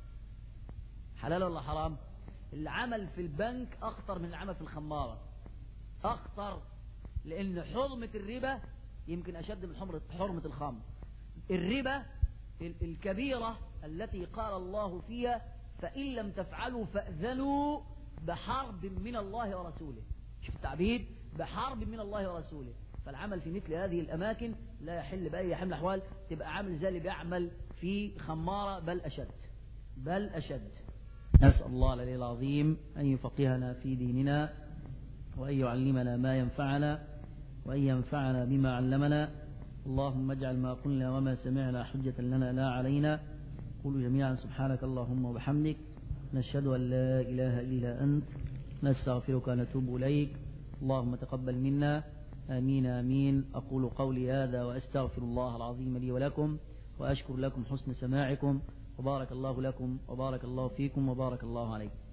حلال ولا حرام؟ العمل في البنك أخطر من العمل في الخمارة، أخطر، لأن حرمة الربا يمكن أشد من حرمة حرمة الخمر. الربا الكبيرة التي قال الله فيها: فإن لم تفعلوا فأذنوا بحرب من الله ورسوله. شوف التعبير: بحرب من الله ورسوله. فالعمل في مثل هذه الأماكن لا يحل بأي حال من الأحوال، تبقى عامل زي اللي بيعمل في خمارة بل أشد بل أشد. نسأل الله العلي العظيم أن يفقهنا في ديننا، وأن يعلمنا ما ينفعنا، وأن ينفعنا بما علمنا. اللهم اجعل ما قلنا وما سمعنا حجة لنا لا علينا. قولوا جميعا سبحانك اللهم وبحمدك، نشهد أن لا إله إلا أنت، نستغفرك ونتوب إليك. اللهم تقبل منا، آمين آمين. أقول قولي هذا وأستغفر الله العظيم لي ولكم، وأشكر لكم حسن سماعكم، وبارك الله لكم وبارك الله فيكم وبارك الله عليكم.